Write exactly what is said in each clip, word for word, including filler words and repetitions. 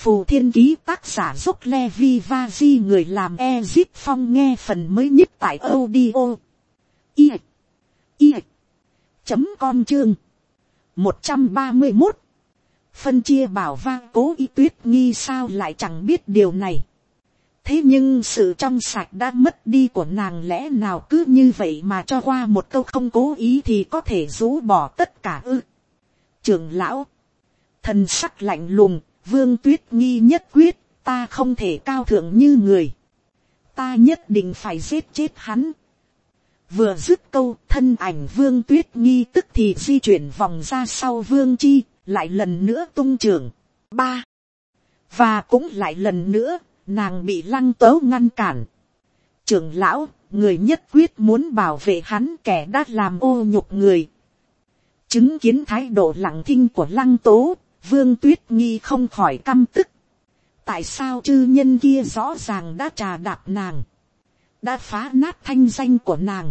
phù thiên ký tác giả dốc Levi Vaji người làm Ezip Phong nghe phần mới nhất tại audio. I. I. Chấm com chương. một trăm ba mươi một. Phân chia bảo vang Cố Ý Tuyết Nghi sao lại chẳng biết điều này. Thế nhưng sự trong sạch đã mất đi của nàng lẽ nào cứ như vậy mà cho qua một câu không cố ý thì có thể rũ bỏ tất cả ư. Trưởng lão. Thần sắc lạnh lùng, Vương Tuyết Nghi nhất quyết, ta không thể cao thượng như người. Ta nhất định phải giết chết hắn. Vừa dứt câu, thân ảnh Vương Tuyết Nghi tức thì di chuyển vòng ra sau Vương Chi, lại lần nữa tung trưởng. Ba. Và cũng lại lần nữa, nàng bị Lăng Tố ngăn cản. Trưởng lão, người nhất quyết muốn bảo vệ hắn kẻ đã làm ô nhục người. Chứng kiến thái độ lặng thinh của Lăng Tố, Vương Tuyết Nghi không khỏi căm tức. Tại sao chư nhân kia rõ ràng đã trà đạp nàng, đã phá nát thanh danh của nàng,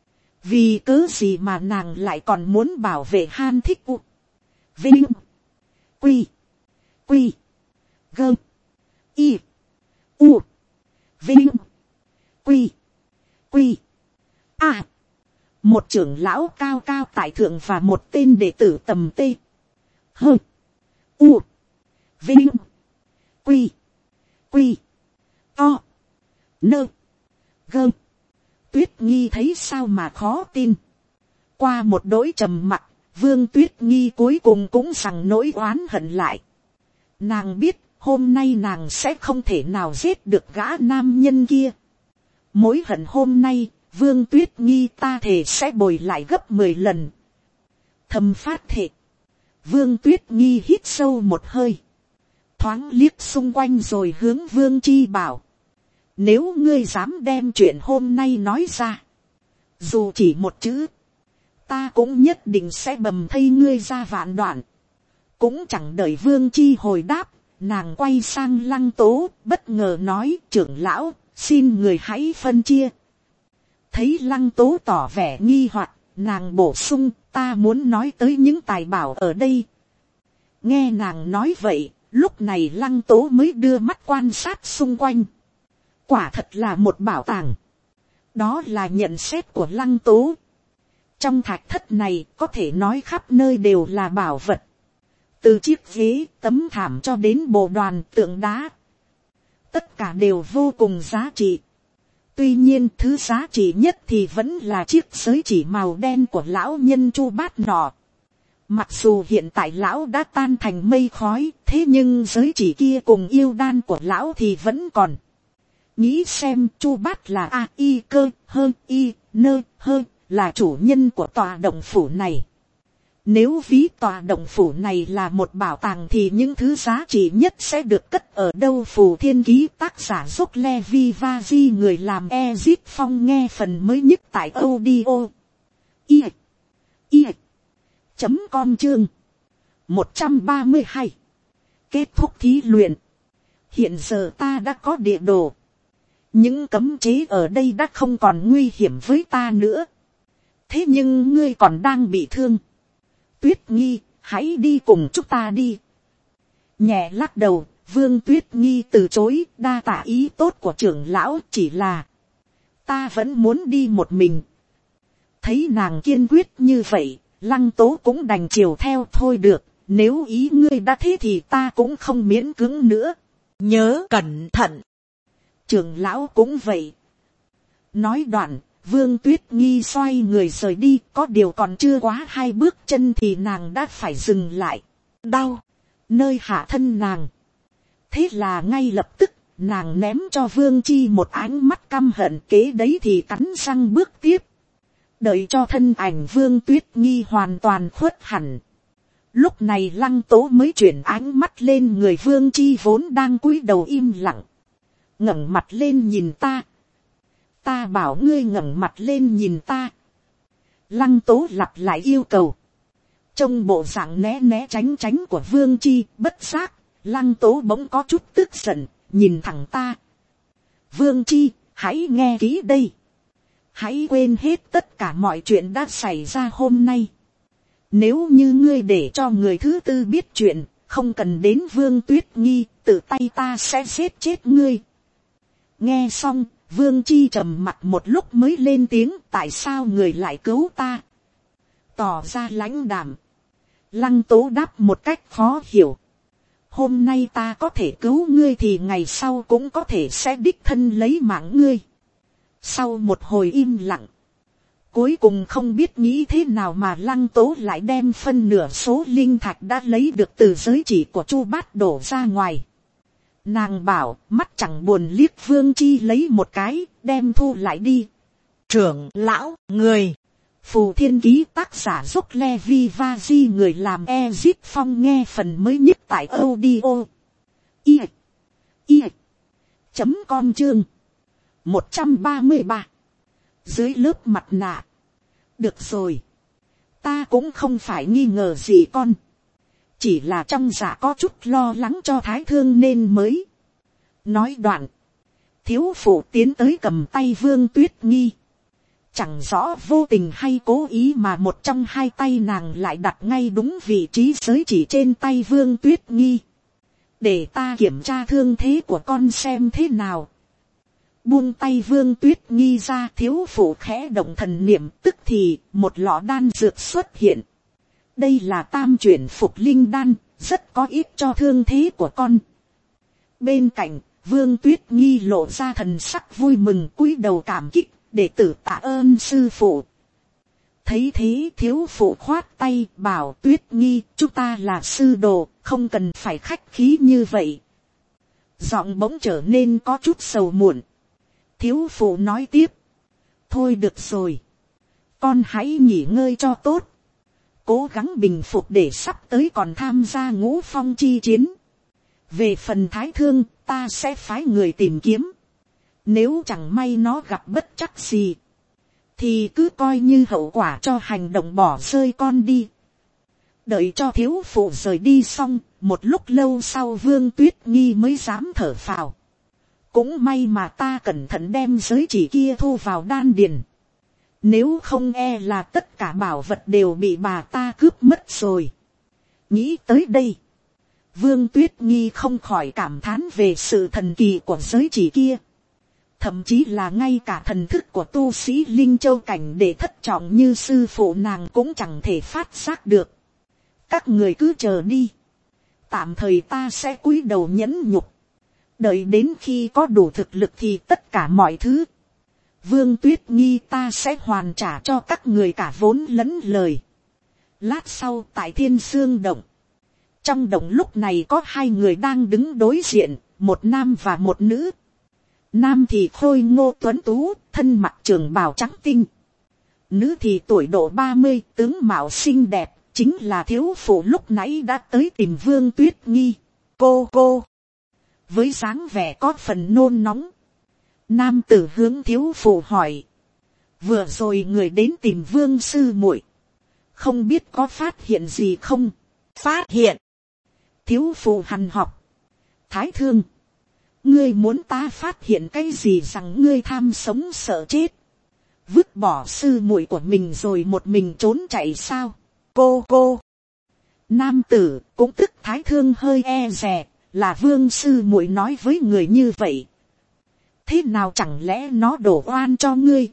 vì cớ gì mà nàng lại còn muốn bảo vệ Han Thích U, Vinh, Quy, Quy, Gơ, Y, U, Vinh, Quy, Quy, A. Một trưởng lão cao cao tại thượng và một tên đệ tử tầm tê. Hơ. U. Vinh. Quy. Quy. To. Nơ. Gơ. Tuyết Nghi thấy sao mà khó tin. Qua một đỗi trầm mặc, Vương Tuyết Nghi cuối cùng cũng rằng nỗi oán hận lại. Nàng biết hôm nay nàng sẽ không thể nào giết được gã nam nhân kia. Mối hận hôm nay, Vương Tuyết Nghi ta thề sẽ bồi lại gấp mười lần. Thầm phát thệ. Vương Tuyết Nghi hít sâu một hơi. Thoáng liếc xung quanh rồi hướng Vương Chi bảo. Nếu ngươi dám đem chuyện hôm nay nói ra, dù chỉ một chữ, ta cũng nhất định sẽ bầm thây ngươi ra vạn đoạn. Cũng chẳng đợi Vương Chi hồi đáp, nàng quay sang Lăng Tố, bất ngờ nói, trưởng lão, xin người hãy phân chia. Thấy Lăng Tố tỏ vẻ nghi hoặc, nàng bổ sung, ta muốn nói tới những tài bảo ở đây. Nghe nàng nói vậy, lúc này Lăng Tố mới đưa mắt quan sát xung quanh. Quả thật là một bảo tàng. Đó là nhận xét của Lăng Tố. Trong thạch thất này có thể nói khắp nơi đều là bảo vật. Từ chiếc ghế, tấm thảm cho đến bộ đoàn tượng đá. Tất cả đều vô cùng giá trị. Tuy nhiên thứ giá trị nhất thì vẫn là chiếc giới chỉ màu đen của lão nhân Chu Bát nọ. Mặc dù hiện tại lão đã tan thành mây khói, thế nhưng giới chỉ kia cùng yêu đan của lão thì vẫn còn. Nghĩ xem Chu Bát là a y cơ hơn y nơ hơn là chủ nhân của tòa động phủ này. Nếu ví tòa động phủ này là một bảo tàng thì những thứ giá trị nhất sẽ được cất ở đâu? Phù thiên ký tác giả dốc Levi Vaji người làm Ezip Phong nghe phần mới nhất tại audio. I. I. Chấm com chương. một trăm ba mươi hai. Kết thúc thí luyện. Hiện giờ ta đã có địa đồ. Những cấm chế ở đây đã không còn nguy hiểm với ta nữa. Thế nhưng ngươi còn đang bị thương. Tuyết Nghi, hãy đi cùng chúng ta đi. Nhẹ lắc đầu, Vương Tuyết Nghi từ chối, đa tạ ý tốt của trưởng lão, chỉ là ta vẫn muốn đi một mình. Thấy nàng kiên quyết như vậy, Lăng Tố cũng đành chiều theo thôi được, nếu ý ngươi đã thế thì ta cũng không miễn cưỡng nữa. Nhớ cẩn thận. Trưởng lão cũng vậy. Nói đoạn, Vương Tuyết Nghi xoay người rời đi, có điều còn chưa quá hai bước chân thì nàng đã phải dừng lại. Đau, nơi hạ thân nàng. Thế là ngay lập tức, nàng ném cho Vương Chi một ánh mắt căm hận, kế đấy thì cắn răng bước tiếp. Đợi cho thân ảnh Vương Tuyết Nghi hoàn toàn khuất hẳn. Lúc này Lăng Tố mới chuyển ánh mắt lên người Vương Chi vốn đang cúi đầu im lặng. Ngẩng mặt lên nhìn ta. Ta bảo ngươi ngẩng mặt lên nhìn ta. Lăng Tố lặp lại yêu cầu. Trong bộ dạng né né tránh tránh của Vương Chi, bất giác, Lăng Tố bỗng có chút tức giận, nhìn thẳng ta. Vương Chi, hãy nghe kỹ đây. Hãy quên hết tất cả mọi chuyện đã xảy ra hôm nay. Nếu như ngươi để cho người thứ tư biết chuyện, không cần đến Vương Tuyết Nghi, tự tay ta sẽ giết chết ngươi. Nghe xong, Vương Chi trầm mặt một lúc mới lên tiếng, tại sao người lại cứu ta? Tỏ ra lãnh đạm. Lăng Tố đáp một cách khó hiểu. Hôm nay ta có thể cứu ngươi thì ngày sau cũng có thể sẽ đích thân lấy mạng ngươi. Sau một hồi im lặng, cuối cùng không biết nghĩ thế nào mà Lăng Tố lại đem phân nửa số linh thạch đã lấy được từ giới chỉ của Chu Bát đổ ra ngoài. Nàng bảo, mắt chẳng buồn liếc Vương Chi lấy một cái, đem thu lại đi. Trưởng lão, người. Phù Thiên Ký tác giả Dốc Levi Vaji, người làm Ezip Phong nghe phần mới nhất tại audio. I. I. Chấm com chương. một trăm ba mươi ba. Dưới lớp mặt nạ. Được rồi. Ta cũng không phải nghi ngờ gì con. Chỉ là trong dạ có chút lo lắng cho Thái Thương nên mới. Nói đoạn. Thiếu phụ tiến tới cầm tay Vương Tuyết Nghi. Chẳng rõ vô tình hay cố ý mà một trong hai tay nàng lại đặt ngay đúng vị trí giới chỉ trên tay Vương Tuyết Nghi. Để ta kiểm tra thương thế của con xem thế nào. Buông tay Vương Tuyết Nghi ra, thiếu phụ khẽ động thần niệm, tức thì một lọ đan dược xuất hiện. Đây là tam chuyển phục linh đan, rất có ích cho thương thế của con. Bên cạnh, Vương Tuyết Nghi lộ ra thần sắc vui mừng, cúi đầu cảm kích, đệ tử tạ ơn sư phụ. Thấy thế thiếu phụ khoát tay bảo Tuyết Nghi, chúng ta là sư đồ, không cần phải khách khí như vậy. Giọng bỗng trở nên có chút sầu muộn. Thiếu phụ nói tiếp. Thôi được rồi. Con hãy nghỉ ngơi cho tốt. Cố gắng bình phục để sắp tới còn tham gia ngũ phong chi chiến. Về phần Thái Thương, ta sẽ phái người tìm kiếm. Nếu chẳng may nó gặp bất trắc gì, thì cứ coi như hậu quả cho hành động bỏ rơi con đi. Đợi cho thiếu phụ rời đi xong, một lúc lâu sau Vương Tuyết Nghi mới dám thở phào. Cũng may mà ta cẩn thận đem giới chỉ kia thu vào đan điền. Nếu không e là tất cả bảo vật đều bị bà ta cướp mất rồi. Nghĩ tới đây, Vương Tuyết Nghi không khỏi cảm thán về sự thần kỳ của giới chỉ kia. Thậm chí là ngay cả thần thức của tu sĩ Linh Châu cảnh để thất trọng như sư phụ nàng cũng chẳng thể phát giác được. Các người cứ chờ đi. Tạm thời ta sẽ cúi đầu nhẫn nhục. Đợi đến khi có đủ thực lực thì tất cả mọi thứ. Vương Tuyết Nghi ta sẽ hoàn trả cho các người cả vốn lẫn lời. Lát sau tại Thiên Sương Động. Trong động lúc này có hai người đang đứng đối diện, một nam và một nữ. Nam thì khôi ngô tuấn tú, thân mặc trường bào trắng tinh. Nữ thì tuổi độ ba mươi, tướng mạo xinh đẹp, chính là thiếu phụ lúc nãy đã tới tìm Vương Tuyết Nghi. Cô cô. Với dáng vẻ có phần nôn nóng. Nam tử hướng thiếu phụ hỏi. Vừa rồi người đến tìm Vương sư muội, không biết có phát hiện gì không? Phát hiện. Thiếu phụ hằn học. Thái Thương. Ngươi muốn ta phát hiện cái gì rằng ngươi tham sống sợ chết? Vứt bỏ sư muội của mình rồi một mình trốn chạy sao? Cô cô. Nam tử cũng tức Thái Thương hơi e dè. Là Vương sư muội nói với người như vậy. Thế nào chẳng lẽ nó đổ oan cho ngươi?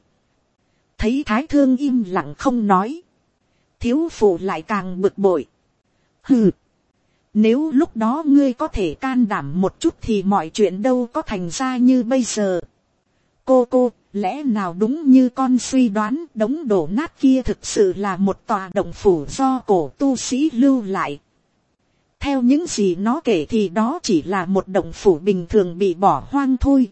Thấy Thái Thương im lặng không nói. Thiếu phụ lại càng bực bội. Hừ. Nếu lúc đó ngươi có thể can đảm một chút thì mọi chuyện đâu có thành ra như bây giờ. Cô cô, lẽ nào đúng như con suy đoán đống đổ nát kia thực sự là một tòa động phủ do cổ tu sĩ lưu lại? Theo những gì nó kể thì đó chỉ là một động phủ bình thường bị bỏ hoang thôi.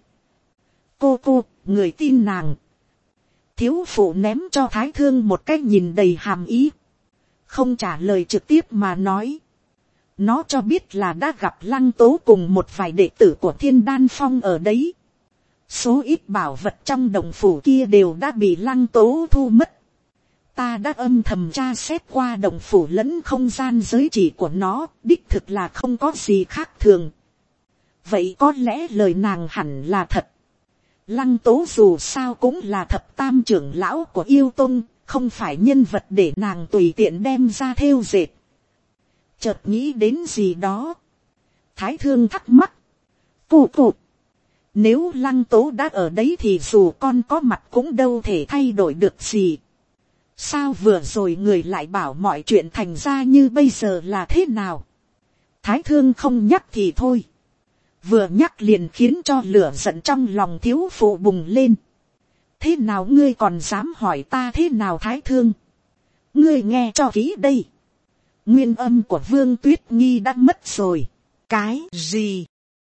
Cô cô, người tin nàng. Thiếu phụ ném cho Thái Thương một cái nhìn đầy hàm ý. Không trả lời trực tiếp mà nói. Nó cho biết là đã gặp Lăng Tố cùng một vài đệ tử của Thiên Đan Phong ở đấy. Số ít bảo vật trong động phủ kia đều đã bị Lăng Tố thu mất. Ta đã âm thầm tra xét qua động phủ lẫn không gian giới chỉ của nó, đích thực là không có gì khác thường. Vậy có lẽ lời nàng hẳn là thật. Lăng Tố dù sao cũng là thập tam trưởng lão của Yêu Tông, không phải nhân vật để nàng tùy tiện đem ra thêu dệt. chợt nghĩ đến gì đó. Thái thương thắc mắc. Cụ cụ. Nếu Lăng Tố đã ở đấy thì dù con có mặt cũng đâu thể thay đổi được gì. Sao vừa rồi người lại bảo mọi chuyện thành ra như bây giờ là thế nào? Thái thương không nhắc thì thôi. Vừa nhắc liền khiến cho lửa giận trong lòng thiếu phụ bùng lên. Thế nào ngươi còn dám hỏi ta thế nào Thái thương? Ngươi nghe cho kỹ đây. Nguyên âm của Vương Tuyết Nghi đã mất rồi. Cái gì?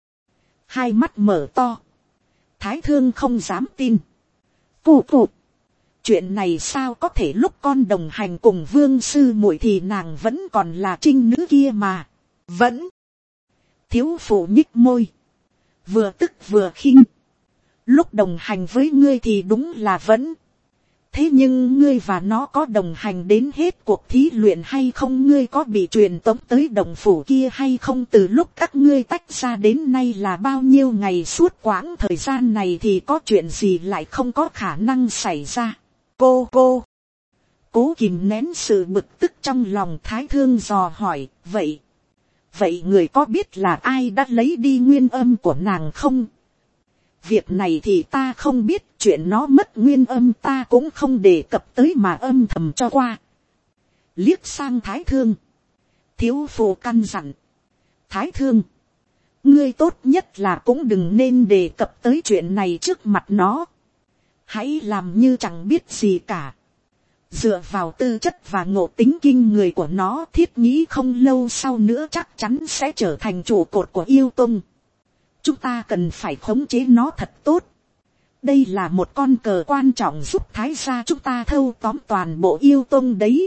Hai mắt mở to. Thái thương không dám tin. Cụ cụ. Chuyện này sao có thể lúc con đồng hành cùng Vương sư muội thì nàng vẫn còn là trinh nữ kia mà. Vẫn. Thiếu phụ nhích môi. Vừa tức vừa khinh. Lúc đồng hành với ngươi thì đúng là vẫn. Thế nhưng ngươi và nó có đồng hành đến hết cuộc thí luyện hay không? Ngươi có bị truyền tống tới đồng phủ kia hay không? Từ lúc các ngươi tách ra đến nay là bao nhiêu ngày? Suốt quãng thời gian này thì có chuyện gì lại không có khả năng xảy ra? Cô cô. Cố kìm nén sự bực tức trong lòng. Thái thương dò hỏi. Vậy. Vậy người có biết là ai đã lấy đi nguyên âm của nàng không? Việc này thì ta không biết. Chuyện nó mất nguyên âm ta cũng không đề cập tới mà âm thầm cho qua. Liếc sang Thái thương. Thiếu phụ căn dặn. Thái thương. Ngươi tốt nhất là cũng đừng nên đề cập tới chuyện này trước mặt nó. Hãy làm như chẳng biết gì cả. Dựa vào tư chất và ngộ tính kinh người của nó, thiết nghĩ không lâu sau nữa chắc chắn sẽ trở thành trụ cột của yêu tông. Chúng ta cần phải khống chế nó thật tốt. Đây là một con cờ quan trọng giúp Thái gia chúng ta thâu tóm toàn bộ yêu tông đấy.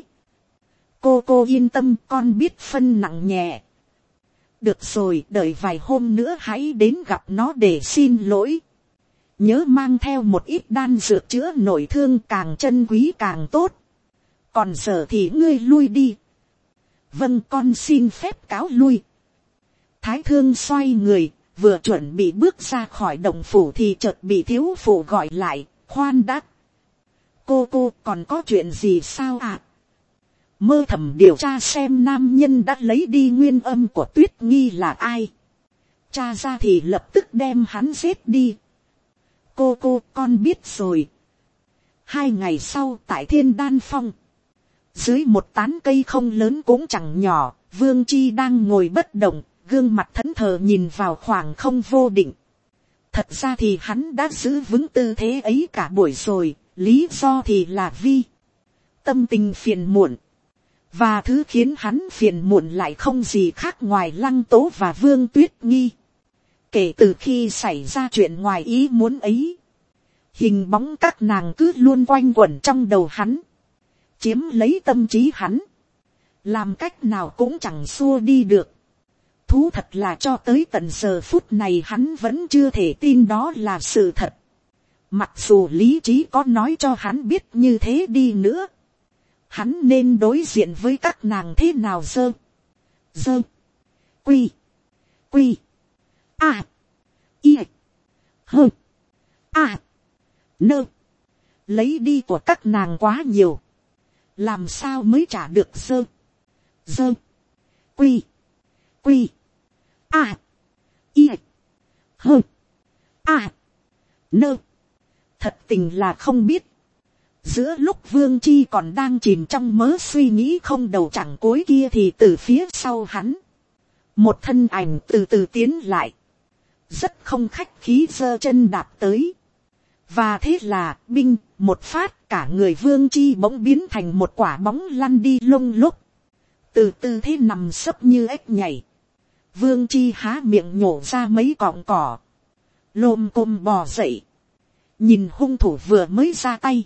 Cô cô yên tâm, con biết phân nặng nhẹ. Được rồi, đợi vài hôm nữa hãy đến gặp nó để xin lỗi. Nhớ mang theo một ít đan dược chữa nội thương, càng chân quý càng tốt. Còn giờ thì ngươi lui đi. Vâng, con xin phép cáo lui. Thái thương xoay người, vừa chuẩn bị bước ra khỏi động phủ thì chợt bị thiếu phụ gọi lại. Khoan đã. Cô cô còn có chuyện gì sao ạ? À? Mơ thầm điều tra xem nam nhân đã lấy đi nguyên âm của Tuyết Nghi là ai. Tra ra thì lập tức đem hắn giết đi. Cô cô con biết rồi. Hai ngày sau tại Thiên Đan Phong. Dưới một tán cây không lớn cũng chẳng nhỏ. Vương Chi đang ngồi bất động. Gương mặt thẫn thờ nhìn vào khoảng không vô định. Thật ra thì hắn đã giữ vững tư thế ấy cả buổi rồi. Lý do thì là vì tâm tình phiền muộn. Và thứ khiến hắn phiền muộn lại không gì khác ngoài Lăng Tố và Vương Tuyết Nghi. Kể từ khi xảy ra chuyện ngoài ý muốn ấy, hình bóng các nàng cứ luôn quanh quẩn trong đầu hắn, chiếm lấy tâm trí hắn, làm cách nào cũng chẳng xua đi được. Thú thật là cho tới tận giờ phút này hắn vẫn chưa thể tin đó là sự thật. Mặc dù lý trí có nói cho hắn biết như thế đi nữa, hắn nên đối diện với các nàng thế nào dơ, dơ, quy, quy, a, y, hơ, a, nơ. Lấy đi của các nàng quá nhiều, làm sao mới trả được dơ, dơ, quy, quy, a, y, hơ, a, nơ. Thật tình là không biết. Giữa lúc Vương Chi còn đang chìm trong mớ suy nghĩ không đầu chẳng cuối kia thì từ phía sau hắn, một thân ảnh từ từ tiến lại, rất không khách khí giơ chân đạp tới. Và thế là binh một phát, cả người Vương Chi bỗng biến thành một quả bóng lăn đi lông lốc, từ tư thế nằm sấp như ếch nhảy. Vương Chi há miệng nhổ ra mấy cọng cỏ, lồm cồm bò dậy, nhìn hung thủ vừa mới ra tay.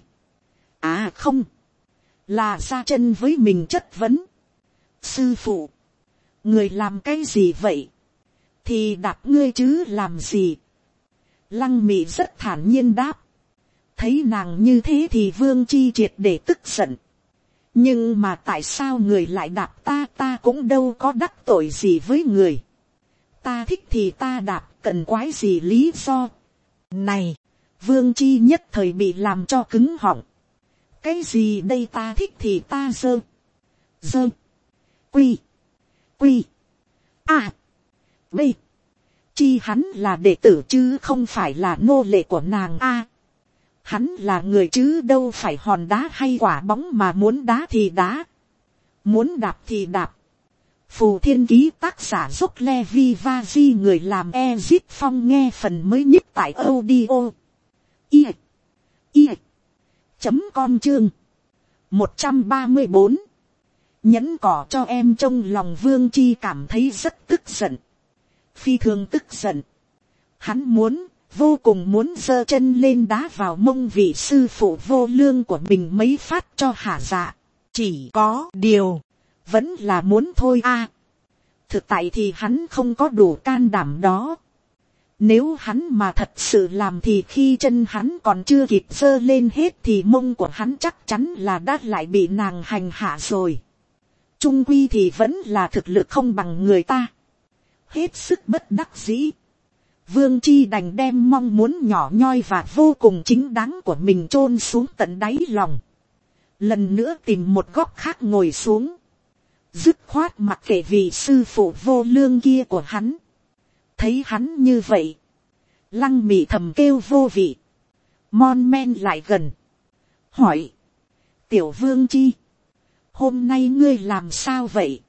À không, là ra chân với mình chất vấn. Sư phụ, người làm cái gì vậy? Thì đạp ngươi chứ làm gì? Lăng Mị rất thản nhiên đáp. Thấy nàng như thế thì Vương Chi triệt để tức giận. Nhưng mà tại sao người lại đạp ta? Ta cũng đâu có đắc tội gì với người. Ta thích thì ta đạp, cần quái gì lý do? Này, Vương Chi nhất thời bị làm cho cứng họng. Cái gì đây? Ta thích thì ta dơ, dơ, quy, Quy. A. B. Chi hắn là đệ tử chứ không phải là nô lệ của nàng A. Hắn là người chứ đâu phải hòn đá hay quả bóng mà muốn đá thì đá. Muốn đạp thì đạp. Phù Thiên Ký tác giả giúp Levi Vazi người làm Ezip Phong nghe phần mới nhất tại audio. I. I. Chấm com chương. một trăm ba mươi bốn. Nhẫn cỏ cho em trong lòng Vương Chi cảm thấy rất tức giận. Phi thường tức giận. Hắn muốn, vô cùng muốn giơ chân lên đá vào mông vị sư phụ vô lương của mình mấy phát cho hả dạ. Chỉ có điều, vẫn là muốn thôi a. À, thực tại thì hắn không có đủ can đảm đó. Nếu hắn mà thật sự làm thì khi chân hắn còn chưa kịp giơ lên hết thì mông của hắn chắc chắn là đã lại bị nàng hành hạ rồi. Trung quy thì vẫn là thực lực không bằng người ta. Hết sức bất đắc dĩ. Vương Chi đành đem mong muốn nhỏ nhoi và vô cùng chính đáng của mình chôn xuống tận đáy lòng. Lần nữa tìm một góc khác ngồi xuống. Dứt khoát mặc kệ vị sư phụ vô lương kia của hắn. Thấy hắn như vậy. Lăng Mị thầm kêu vô vị. Mon men lại gần. Hỏi. Tiểu Vương Chi. Hôm nay ngươi làm sao vậy?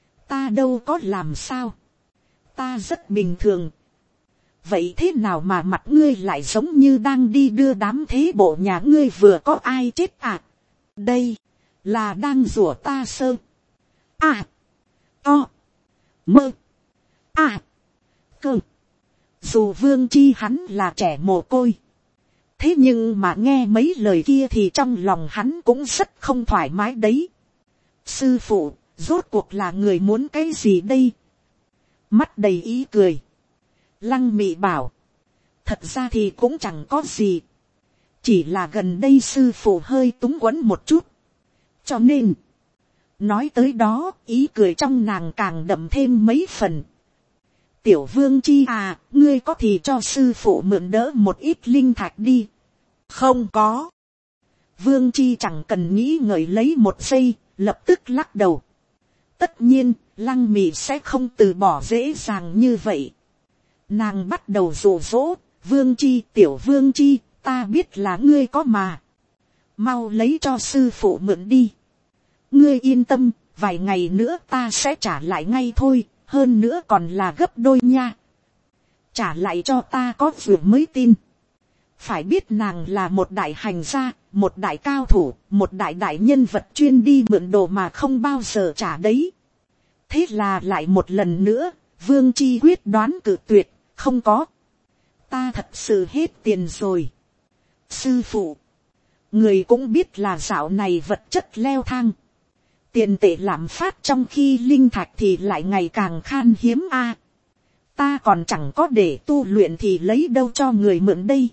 Ta đâu có làm sao. Ta rất bình thường. Vậy thế nào mà mặt ngươi lại giống như đang đi đưa đám thế bộ nhà ngươi vừa có ai chết à? Đây. Là đang rủa ta sơ. À. To. Mơ. À. Cơ. Dù Vương Chi hắn là trẻ mồ côi. Thế nhưng mà nghe mấy lời kia thì trong lòng hắn cũng rất không thoải mái đấy. Sư phụ, rốt cuộc là người muốn cái gì đây? Mắt đầy ý cười. Lăng Mị bảo. Thật ra thì cũng chẳng có gì. Chỉ là gần đây sư phụ hơi túng quẫn một chút. Cho nên. Nói tới đó, ý cười trong nàng càng đậm thêm mấy phần. Tiểu Vương Chi à, ngươi có thì cho sư phụ mượn đỡ một ít linh thạch đi. Không có. Vương Chi chẳng cần nghĩ ngợi lấy một giây, lập tức lắc đầu. Tất nhiên, Lăng Mị sẽ không từ bỏ dễ dàng như vậy. Nàng bắt đầu dụ dỗ. Vương Chi, tiểu Vương Chi, ta biết là ngươi có mà. Mau lấy cho sư phụ mượn đi. Ngươi yên tâm, vài ngày nữa ta sẽ trả lại ngay thôi, hơn nữa còn là gấp đôi nha. Trả lại cho ta có vừa mới tin. Phải biết nàng là một đại hành gia, một đại cao thủ, một đại đại nhân vật chuyên đi mượn đồ mà không bao giờ trả đấy. Thế là lại một lần nữa, Vương Chi quyết đoán cự tuyệt, không có. Ta thật sự hết tiền rồi. Sư phụ, người cũng biết là dạo này vật chất leo thang. Tiền tệ lạm phát trong khi linh thạch thì lại ngày càng khan hiếm a. À, ta còn chẳng có để tu luyện thì lấy đâu cho người mượn đây.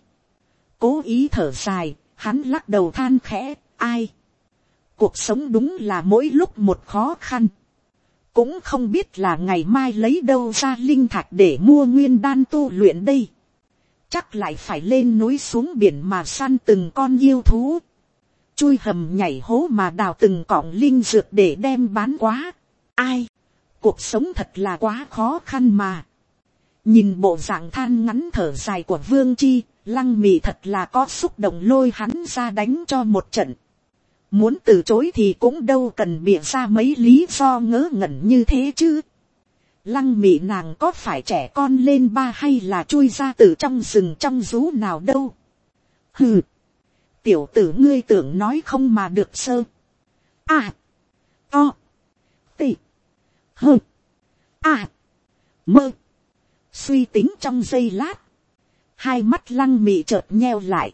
Cố ý thở dài, hắn lắc đầu than khẽ, ai. Cuộc sống đúng là mỗi lúc một khó khăn. Cũng không biết là ngày mai lấy đâu ra linh thạch để mua nguyên đan tu luyện đây. Chắc lại phải lên núi xuống biển mà săn từng con yêu thú. Chui hầm nhảy hố mà đào từng cọng linh dược để đem bán quá. Ai? Cuộc sống thật là quá khó khăn mà. Nhìn bộ dạng than ngắn thở dài của Vương Chi, Lăng Mị thật là có xúc động lôi hắn ra đánh cho một trận. Muốn từ chối thì cũng đâu cần bịa ra mấy lý do ngớ ngẩn như thế chứ. Lăng Mị nàng có phải trẻ con lên ba hay là chui ra từ trong rừng trong rú nào đâu. Hừ. Tiểu tử ngươi tưởng nói không mà được sơ. À. To. Tị. Hơ. À. Mơ. Suy tính trong giây lát. Hai mắt Lăng Mị chợt nheo lại.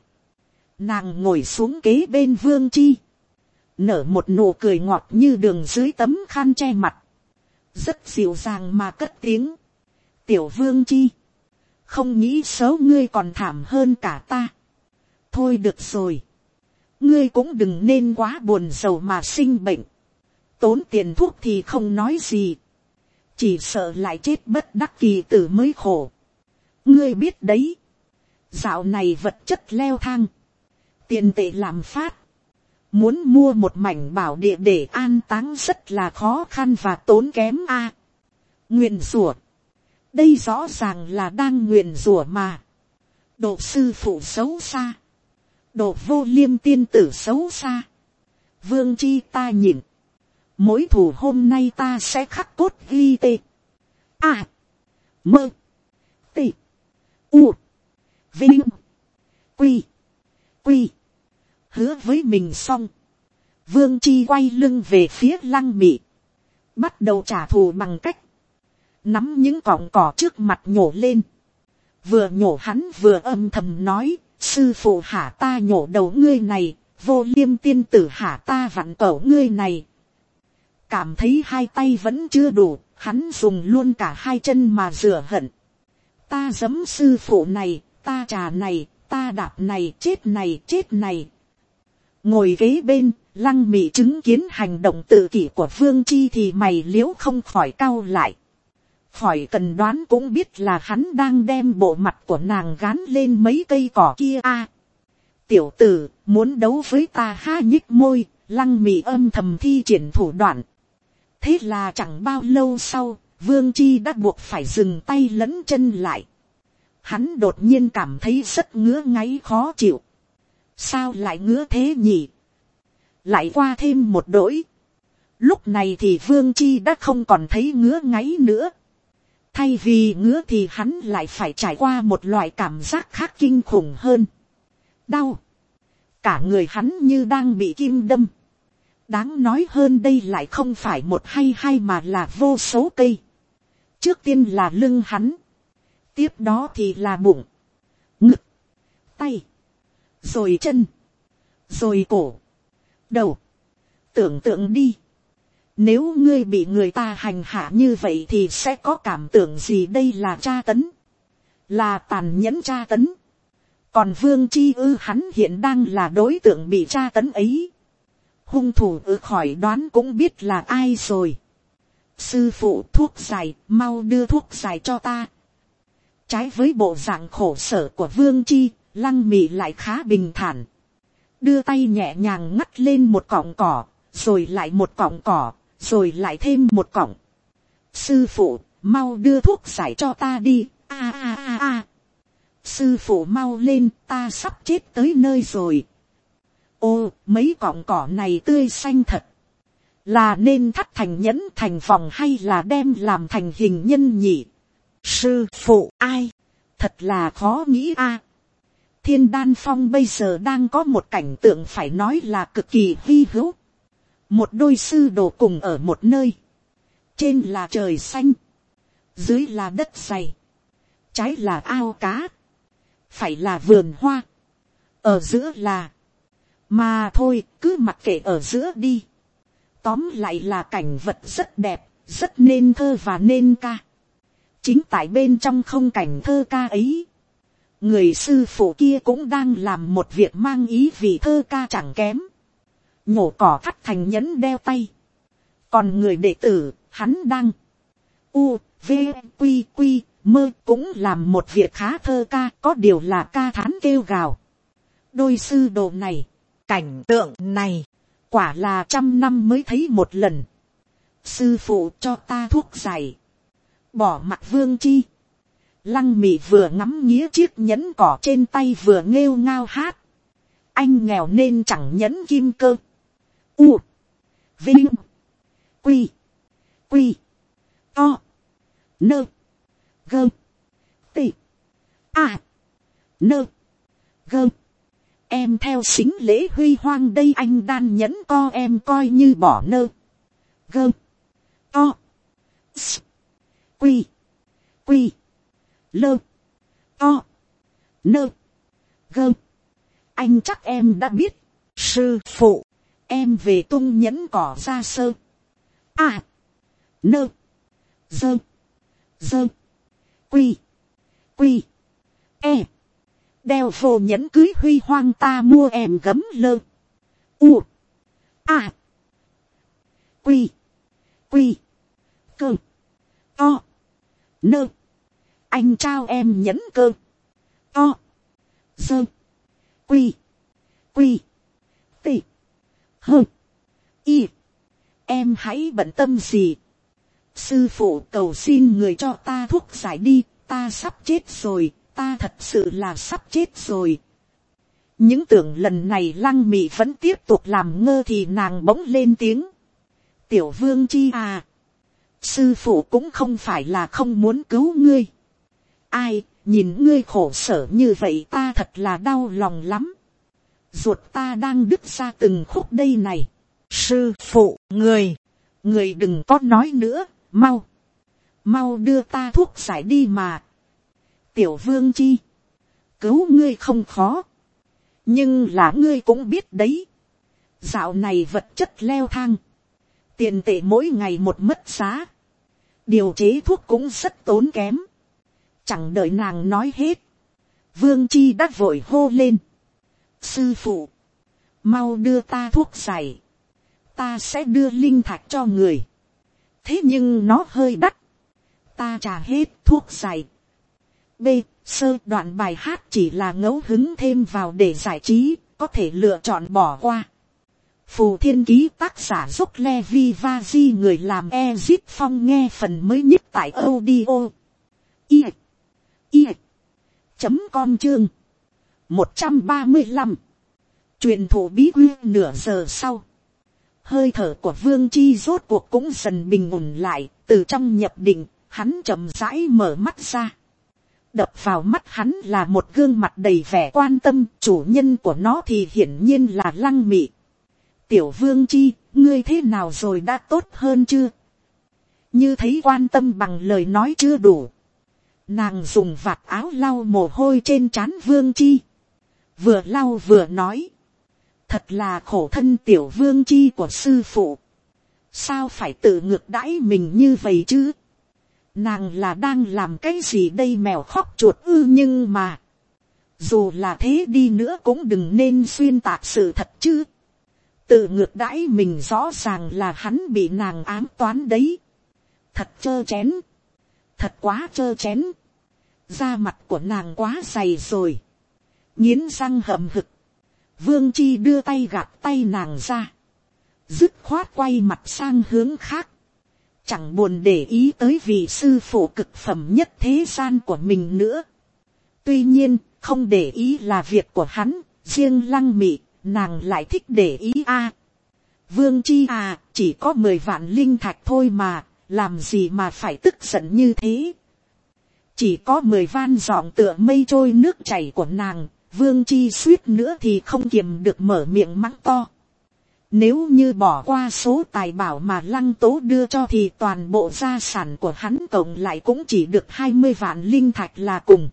Nàng ngồi xuống kế bên Vương Chi. Nở một nụ cười ngọt như đường dưới tấm khăn che mặt. Rất dịu dàng mà cất tiếng. Tiểu Vương Chi. Không nghĩ xấu ngươi còn thảm hơn cả ta. Thôi được rồi. Ngươi cũng đừng nên quá buồn rầu mà sinh bệnh. Tốn tiền thuốc thì không nói gì. Chỉ sợ lại chết bất đắc kỳ tử mới khổ. Ngươi biết đấy. Dạo này vật chất leo thang. Tiền tệ làm phát. Muốn mua một mảnh bảo địa để an táng rất là khó khăn và tốn kém a. Nguyền rủa, đây rõ ràng là đang nguyền rủa mà. Độ sư phụ xấu xa, độ vô liêm tiên tử xấu xa. Vương chi ta nhìn, mối thù hôm nay ta sẽ khắc cốt ghi tê. A, mơ, tê, u, vinh, quy, quy. Hứa với mình xong, vương chi quay lưng về phía Lăng Mị, bắt đầu trả thù bằng cách nắm những cọng cỏ trước mặt nhổ lên. Vừa nhổ hắn vừa âm thầm nói, sư phụ hả ta nhổ đầu ngươi này, vô liêm tiên tử hả ta vặn cẩu ngươi này. Cảm thấy hai tay vẫn chưa đủ, hắn dùng luôn cả hai chân mà rửa hận. Ta giẫm sư phụ này, ta trà này, ta đạp này, chết này, chết này. Ngồi ghế bên, Lăng Mị chứng kiến hành động tự kỷ của Vương Chi thì mày liếu không khỏi cau lại. Khỏi cần đoán cũng biết là hắn đang đem bộ mặt của nàng gán lên mấy cây cỏ kia a. À, tiểu tử, muốn đấu với ta ha, nhích môi, Lăng Mị âm thầm thi triển thủ đoạn. Thế là chẳng bao lâu sau, Vương Chi đã buộc phải dừng tay lẫn chân lại. Hắn đột nhiên cảm thấy rất ngứa ngáy khó chịu. Sao lại ngứa thế nhỉ? Lại qua thêm một đỗi. Lúc này thì Vương Chi đã không còn thấy ngứa ngáy nữa. Thay vì ngứa thì hắn lại phải trải qua một loại cảm giác khác kinh khủng hơn. Đau. Cả người hắn như đang bị kim đâm. Đáng nói hơn đây lại không phải một hay hai mà là vô số cây. Trước tiên là lưng hắn. Tiếp đó thì là bụng, ngực, tay, rồi chân, rồi cổ, đầu. Tưởng tượng đi. Nếu ngươi bị người ta hành hạ như vậy thì sẽ có cảm tưởng gì? Đây là tra tấn. Là tàn nhẫn tra tấn. Còn Vương Chi ư, hắn hiện đang là đối tượng bị tra tấn ấy. Hung thủ ư, khỏi đoán cũng biết là ai rồi. Sư phụ, thuốc giải, mau đưa thuốc giải cho ta. Trái với bộ dạng khổ sở của Vương Chi, Lăng Mị lại khá bình thản. Đưa tay nhẹ nhàng ngắt lên một cọng cỏ, rồi lại một cọng cỏ, rồi lại thêm một cọng. Sư phụ, mau đưa thuốc giải cho ta đi. A a a a. Sư phụ mau lên, ta sắp chết tới nơi rồi. Ô, mấy cọng cỏ này tươi xanh thật. Là nên thắt thành nhẫn thành vòng hay là đem làm thành hình nhân nhỉ? Sư phụ ai? Thật là khó nghĩ a. Thiên Đan Phong bây giờ đang có một cảnh tượng phải nói là cực kỳ hy hữu. Một đôi sư đồ cùng ở một nơi. Trên là trời xanh, dưới là đất dày, trái là ao cá, phải là vườn hoa, ở giữa là... Mà thôi, cứ mặc kệ ở giữa đi. Tóm lại là cảnh vật rất đẹp, rất nên thơ và nên ca. Chính tại bên trong không cảnh thơ ca ấy, người sư phụ kia cũng đang làm một việc mang ý vị thơ ca chẳng kém. Nhổ cỏ thắt thành nhẫn đeo tay. Còn người đệ tử, hắn đang u, v, quy, quy, mơ cũng làm một việc khá thơ ca, có điều là ca thán kêu gào. Đôi sư đồ này, cảnh tượng này, quả là trăm năm mới thấy một lần. Sư phụ cho ta thuốc giải. Bỏ mặc Vương Chi, Lăng Mị vừa ngắm nghía chiếc nhẫn cỏ trên tay vừa nghêu ngao hát. Anh nghèo nên chẳng nhẫn kim cơ. U, vinh, quy, quy, to, nơ, gơ, tị, a, nơ, gơ. Em theo xính lễ huy hoang đây, anh đan nhẫn co em coi như bỏ nơ, gơ, to, s, quy, quy, lơ, to, nơ, gơ. Anh chắc em đã biết. Sư phụ, em về tung nhẫn cỏ ra sơ, a, nơ, dơ, dơ, quy, quy, e. Đeo vô nhẫn cưới huy hoang ta mua em gấm lơ, u, a, quy, quy, cơ, to, nơ. Anh trao em nhẫn cơ, to, dơ, quy, quy, tị, hơ, y. Em hãy bận tâm gì. Sư phụ cầu xin người cho ta thuốc giải đi, ta sắp chết rồi, ta thật sự là sắp chết rồi. Những tưởng lần này Lăng Mị vẫn tiếp tục làm ngơ thì nàng bỗng lên tiếng. Tiểu Vương Chi à, sư phụ cũng không phải là không muốn cứu ngươi. Ai, nhìn ngươi khổ sở như vậy ta thật là đau lòng lắm. Ruột ta đang đứt ra từng khúc đây này. Sư phụ, người, người đừng có nói nữa, mau, mau đưa ta thuốc giải đi mà. Tiểu Vương Chi, cứu ngươi không khó, nhưng là ngươi cũng biết đấy, dạo này vật chất leo thang, tiền tệ mỗi ngày một mất giá, điều chế thuốc cũng rất tốn kém. Chẳng đợi nàng nói hết, Vương Chi đã vội hô lên. Sư phụ, mau đưa ta thuốc giải, ta sẽ đưa linh thạch cho người. Thế nhưng nó hơi đắt, ta trả hết thuốc giải. B. Sơ đoạn bài hát chỉ là ngẫu hứng thêm vào để giải trí, có thể lựa chọn bỏ qua. Phù Thiên Ký tác giả Dốc Levi Vaji, người làm Ezip Phong, nghe phần mới nhất tại audio i i chấm com chương một trăm ba mươi lăm. Truyền thụ bí quy. Nửa giờ sau, hơi thở của Vương Chi rốt cuộc cũng dần bình ổn lại, từ trong nhập định, hắn chậm rãi mở mắt ra. Đập vào mắt hắn là một gương mặt đầy vẻ quan tâm, chủ nhân của nó thì hiển nhiên là Lăng Mị. Tiểu Vương Chi, ngươi thế nào rồi, đã tốt hơn chưa? Như thấy quan tâm bằng lời nói chưa đủ, nàng dùng vạt áo lau mồ hôi trên trán Vương Chi, vừa lau vừa nói. Thật là khổ thân Tiểu Vương Chi của sư phụ, sao phải tự ngược đãi mình như vậy chứ? Nàng là đang làm cái gì đây, mèo khóc chuột ư? Nhưng mà, dù là thế đi nữa cũng đừng nên xuyên tạc sự thật chứ. Tự ngược đãi mình rõ ràng là hắn bị nàng ám toán đấy. Thật trơ chén, thật quá trơ chén. Da mặt của nàng quá dày rồi, nghiến răng hậm hực. Vương Chi đưa tay gạt tay nàng ra, dứt khoát quay mặt sang hướng khác, chẳng buồn để ý tới vị sư phụ cực phẩm nhất thế gian của mình nữa. Tuy nhiên, không để ý là việc của hắn, riêng Lăng Mị, nàng lại thích để ý a. À, Vương Chi à, chỉ có mười vạn linh thạch thôi mà, làm gì mà phải tức giận như thế. Chỉ có mười van giọng tựa mây trôi nước chảy của nàng, Vương Chi suýt nữa thì không kiềm được mở miệng mắng to. Nếu như bỏ qua số tài bảo mà Lăng Tố đưa cho thì toàn bộ gia sản của hắn cộng lại cũng chỉ được hai mươi vạn linh thạch là cùng.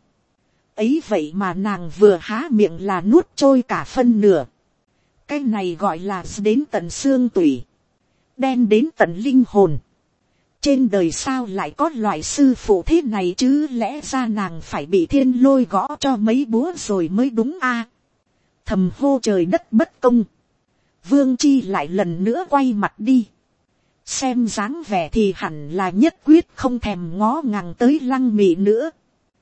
Ấy vậy mà nàng vừa há miệng là nuốt trôi cả phân nửa. Cái này gọi là đến tận xương tủy, đen đến tận linh hồn. Trên đời sao lại có loại sư phụ thế này chứ, lẽ ra nàng phải bị thiên lôi gõ cho mấy búa rồi mới đúng a. À, thầm hô trời đất bất công. Vương Chi lại lần nữa quay mặt đi. Xem dáng vẻ thì hẳn là nhất quyết không thèm ngó ngàng tới Lăng Mị nữa.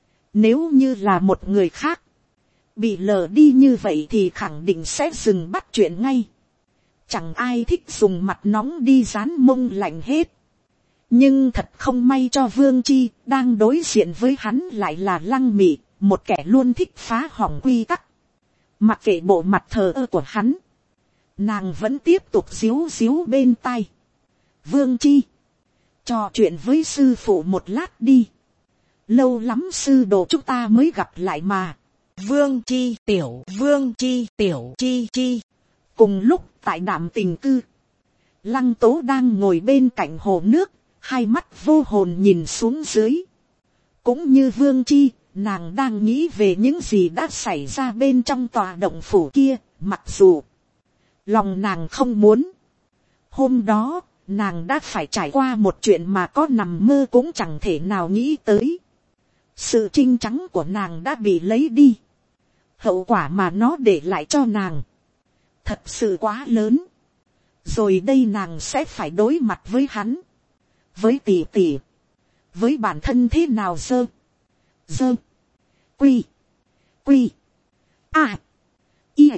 Nếu như là một người khác, bị lờ đi như vậy thì khẳng định sẽ dừng bắt chuyện ngay. Chẳng ai thích dùng mặt nóng đi dán mông lạnh hết. Nhưng thật không may cho Vương Chi, đang đối diện với hắn lại là Lăng Mị, một kẻ luôn thích phá hỏng quy tắc. Mặc kệ bộ mặt thờ ơ của hắn, nàng vẫn tiếp tục díu díu bên tai. Vương Chi, trò chuyện với sư phụ một lát đi. Lâu lắm sư đồ chúng ta mới gặp lại mà. Vương Chi, tiểu Vương Chi, tiểu Chi Chi. Cùng lúc tại Đạm Tình Cư, Lăng Tố đang ngồi bên cạnh hồ nước, hai mắt vô hồn nhìn xuống dưới. Cũng như Vương Chi, nàng đang nghĩ về những gì đã xảy ra bên trong tòa động phủ kia, mặc dù lòng nàng không muốn. Hôm đó, nàng đã phải trải qua một chuyện mà có nằm mơ cũng chẳng thể nào nghĩ tới. Sự trinh trắng của nàng đã bị lấy đi. Hậu quả mà nó để lại cho nàng thật sự quá lớn. Rồi đây nàng sẽ phải đối mặt với hắn, với tỷ tỷ, với bản thân thế nào dơ, dơ, quy, quy, a, i,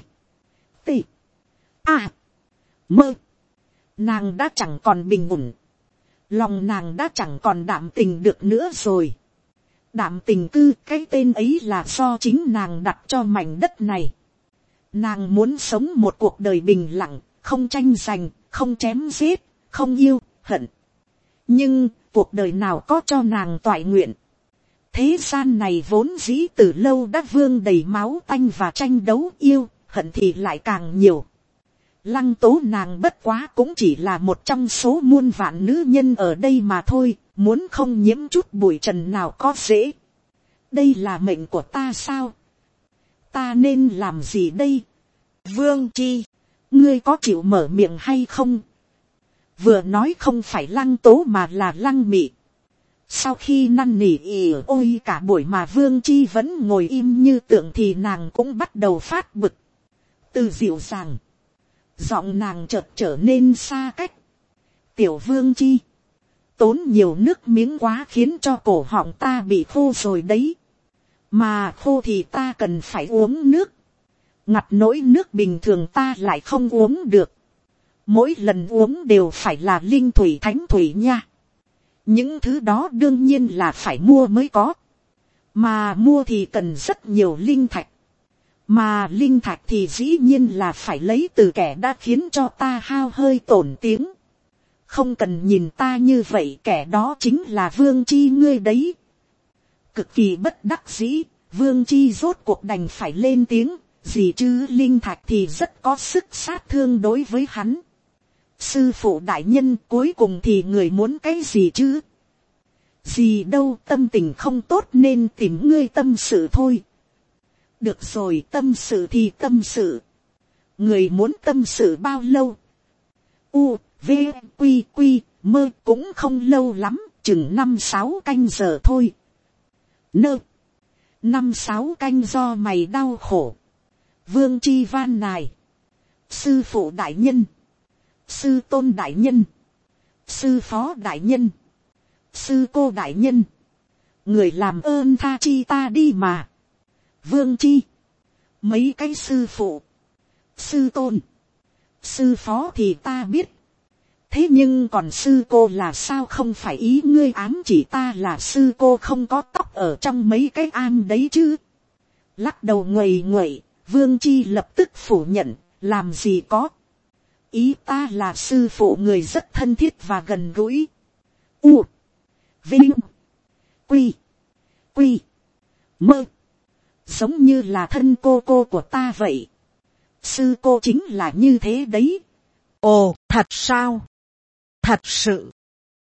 t, a, mơ. Nàng đã chẳng còn bình ổn. Lòng nàng đã chẳng còn đạm tình được nữa rồi. Đạm tình cư, cái tên ấy là do chính nàng đặt cho mảnh đất này. Nàng muốn sống một cuộc đời bình lặng, không tranh giành, không chém giết, không yêu, hận. Nhưng, cuộc đời nào có cho nàng toại nguyện. Thế gian này vốn dĩ từ lâu đã vương đầy máu tanh và tranh đấu, yêu, hận thì lại càng nhiều. Lăng Tố nàng bất quá cũng chỉ là một trong số muôn vạn nữ nhân ở đây mà thôi, muốn không nhiễm chút bụi trần nào có dễ. Đây là mệnh của ta sao? Ta nên làm gì đây? Vương Chi, ngươi có chịu mở miệng hay không? Vừa nói không phải Lăng Tố mà là Lăng Mị. Sau khi năn nỉ ỉ ôi cả buổi mà Vương Chi vẫn ngồi im như tượng thì nàng cũng bắt đầu phát bực. Từ dịu dàng, giọng nàng chợt trở nên xa cách. Tiểu Vương Chi, tốn nhiều nước miếng quá khiến cho cổ họng ta bị khô rồi đấy. Mà khô thì ta cần phải uống nước. Ngặt nỗi nước bình thường ta lại không uống được. Mỗi lần uống đều phải là linh thủy thánh thủy nha. Những thứ đó đương nhiên là phải mua mới có. Mà mua thì cần rất nhiều linh thạch. Mà linh thạch thì dĩ nhiên là phải lấy từ kẻ đã khiến cho ta hao hơi tổn tiếng. Không cần nhìn ta như vậy, kẻ đó chính là Vương Chi ngươi đấy. Cực kỳ bất đắc dĩ, Vương Chi rốt cuộc đành phải lên tiếng. Gì chứ linh thạch thì rất có sức sát thương đối với hắn. Sư phụ đại nhân, cuối cùng thì người muốn cái gì chứ? Gì đâu, tâm tình không tốt nên tìm ngươi tâm sự thôi. Được rồi, tâm sự thì tâm sự. Người muốn tâm sự bao lâu? U, V, Quy, Quy, mơ cũng không lâu lắm, chừng năm sáu canh giờ thôi. Nơ, năm sáu canh do mày đau khổ. Vương Chi van nài. Sư phụ đại nhân, sư tôn đại nhân, sư phó đại nhân, sư cô đại nhân, người làm ơn tha chi ta đi mà. Vương Chi, mấy cái sư phụ, sư tôn, sư phó thì ta biết. Thế nhưng còn sư cô là sao? Không phải ý ngươi ám chỉ ta là sư cô không có tóc ở trong mấy cái am đấy chứ? Lắc đầu nguầy nguậy, Vương Chi lập tức phủ nhận, làm gì có. Ý ta là sư phụ người rất thân thiết và gần gũi. U, Vinh, Quy, Quy, Mơ. Giống như là thân cô cô của ta vậy. Sư cô chính là như thế đấy. Ồ, thật sao? Thật sự.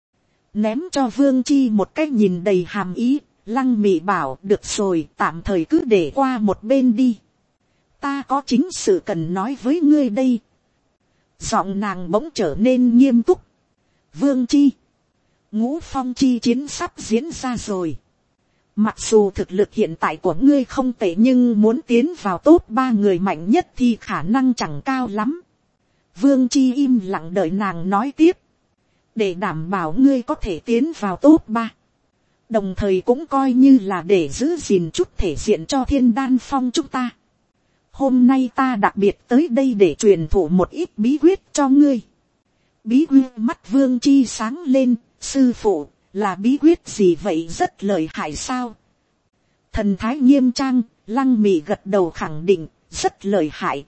Ném cho Vương Chi một cái nhìn đầy hàm ý, Lăng Mị bảo được rồi, tạm thời cứ để qua một bên đi. Ta có chính sự cần nói với ngươi đây. Giọng nàng bỗng trở nên nghiêm túc. Vương Chi, Ngũ Phong chi chiến sắp diễn ra rồi. Mặc dù thực lực hiện tại của ngươi không tệ nhưng muốn tiến vào top ba người mạnh nhất thì khả năng chẳng cao lắm. Vương Chi im lặng đợi nàng nói tiếp. Để đảm bảo ngươi có thể tiến vào top ba. Đồng thời cũng coi như là để giữ gìn chút thể diện cho Thiên Đan Phong chúng ta. Hôm nay ta đặc biệt tới đây để truyền thụ một ít bí quyết cho ngươi. Bí quyết? Mắt Vương Chi sáng lên. Sư phụ, là bí quyết gì vậy? Rất lợi hại sao? Thần thái nghiêm trang, Lăng Mị gật đầu khẳng định, rất lợi hại.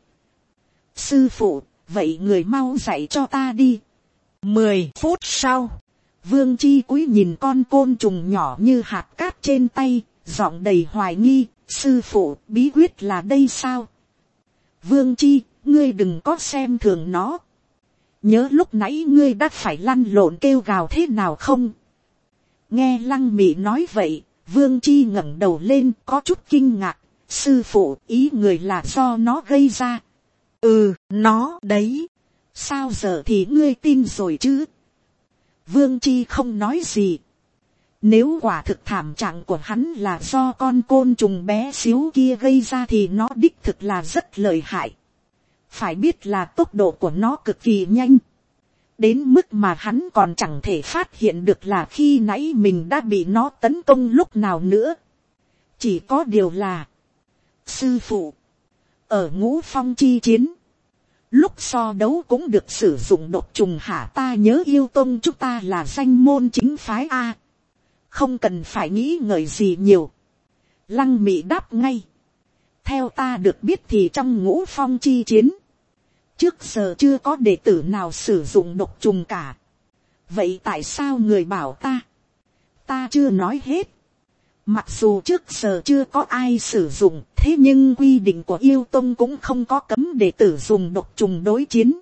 Sư phụ, vậy người mau dạy cho ta đi. Mười phút sau, Vương Chi cúi nhìn con côn trùng nhỏ như hạt cát trên tay, giọng đầy hoài nghi. Sư phụ, bí quyết là đây sao? Vương Chi, ngươi đừng có xem thường nó. Nhớ lúc nãy ngươi đã phải lăn lộn kêu gào thế nào không? Nghe Lăng Mị nói vậy, Vương Chi ngẩng đầu lên có chút kinh ngạc. Sư phụ, ý người là do nó gây ra. Ừ, nó đấy. Sao giờ thì ngươi tin rồi chứ? Vương Chi không nói gì. Nếu quả thực thảm trạng của hắn là do con côn trùng bé xíu kia gây ra thì nó đích thực là rất lợi hại. Phải biết là tốc độ của nó cực kỳ nhanh. Đến mức mà hắn còn chẳng thể phát hiện được là khi nãy mình đã bị nó tấn công lúc nào nữa. Chỉ có điều là, sư phụ, ở Ngũ Phong chi chiến, lúc so đấu cũng được sử dụng độc trùng hả? Ta nhớ yêu tông chúng ta là danh môn chính phái a, không cần phải nghĩ ngợi gì nhiều. Lăng Mị đáp ngay, theo ta được biết thì trong ngũ phong chi chiến, trước giờ chưa có đệ tử nào sử dụng độc trùng cả. Vậy tại sao người bảo ta? Ta chưa nói hết. Mặc dù trước giờ chưa có ai sử dụng, thế nhưng quy định của yêu tông cũng không có cấm đệ tử dùng độc trùng đối chiến.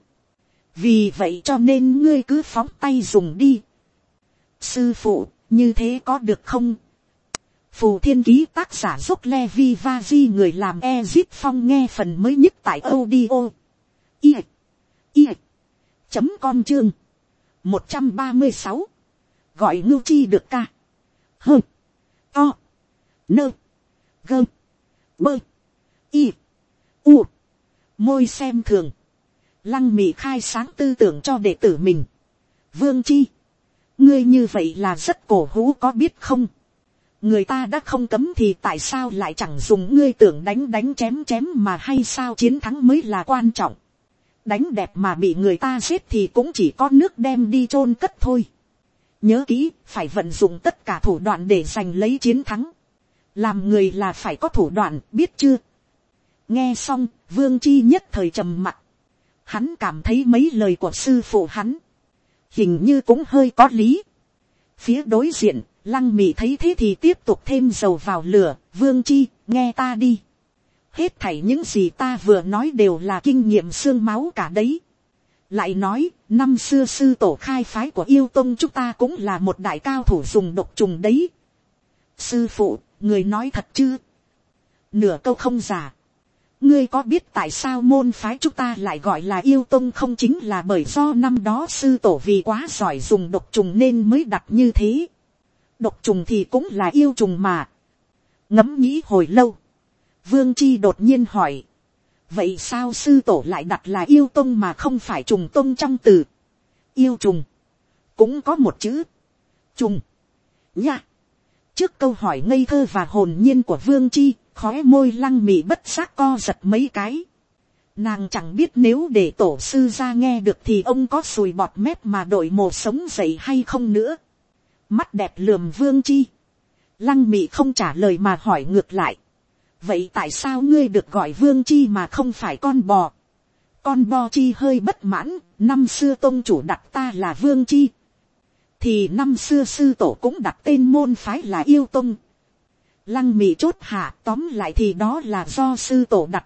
Vì vậy cho nên ngươi cứ phóng tay dùng đi. Sư phụ, như thế có được không? Phù Thiên Ký tác giả Dốc Levi Vaji, người làm Ezip Phong, nghe phần mới nhất tại audio i i chấm com chương một trăm ba mươi sáu. Gọi ngưu chi được ca. Hơ. To. Nơ. Gơ. Bơ. Y. U. Môi xem thường. Lăng Mị khai sáng tư tưởng cho đệ tử mình. Vương Chi, ngươi như vậy là rất cổ hủ có biết không? Người ta đã không cấm thì tại sao lại chẳng dùng? Ngươi tưởng đánh đánh chém chém mà hay sao? Chiến thắng mới là quan trọng. Đánh đẹp mà bị người ta giết thì cũng chỉ có nước đem đi chôn cất thôi. Nhớ kỹ, phải vận dụng tất cả thủ đoạn để giành lấy chiến thắng. Làm người là phải có thủ đoạn, biết chưa? Nghe xong, Vương Chi nhất thời trầm mặc. Hắn cảm thấy mấy lời của sư phụ hắn hình như cũng hơi có lý. Phía đối diện, Lăng Mị thấy thế thì tiếp tục thêm dầu vào lửa. Vương Chi, nghe ta đi. Hết thảy những gì ta vừa nói đều là kinh nghiệm xương máu cả đấy. Lại nói, năm xưa sư tổ khai phái của yêu tông chúng ta cũng là một đại cao thủ dùng độc trùng đấy. Sư phụ, người nói thật chứ? Nửa câu không giả. Ngươi có biết tại sao môn phái chúng ta lại gọi là yêu tông không? Chính là bởi do năm đó sư tổ vì quá giỏi dùng độc trùng nên mới đặt như thế. Độc trùng thì cũng là yêu trùng mà. Ngẫm nghĩ hồi lâu, Vương Chi đột nhiên hỏi, vậy sao sư tổ lại đặt là yêu tông mà không phải trùng tông? Trong từ yêu trùng cũng có một chữ trùng nha. Trước câu hỏi ngây thơ và hồn nhiên của Vương Chi, khóe môi Lăng Mị bất giác co giật mấy cái. Nàng chẳng biết nếu để tổ sư ra nghe được thì ông có sùi bọt mép mà đội mồ sống dậy hay không nữa. Mắt đẹp lườm Vương Chi, Lăng Mị không trả lời mà hỏi ngược lại, vậy tại sao ngươi được gọi Vương Chi mà không phải con bò? Con bò Chi hơi bất mãn, năm xưa tông chủ đặt ta là Vương Chi, thì năm xưa sư tổ cũng đặt tên môn phái là yêu tông. Lăng Mị chốt hạ, tóm lại thì đó là do sư tổ đặt.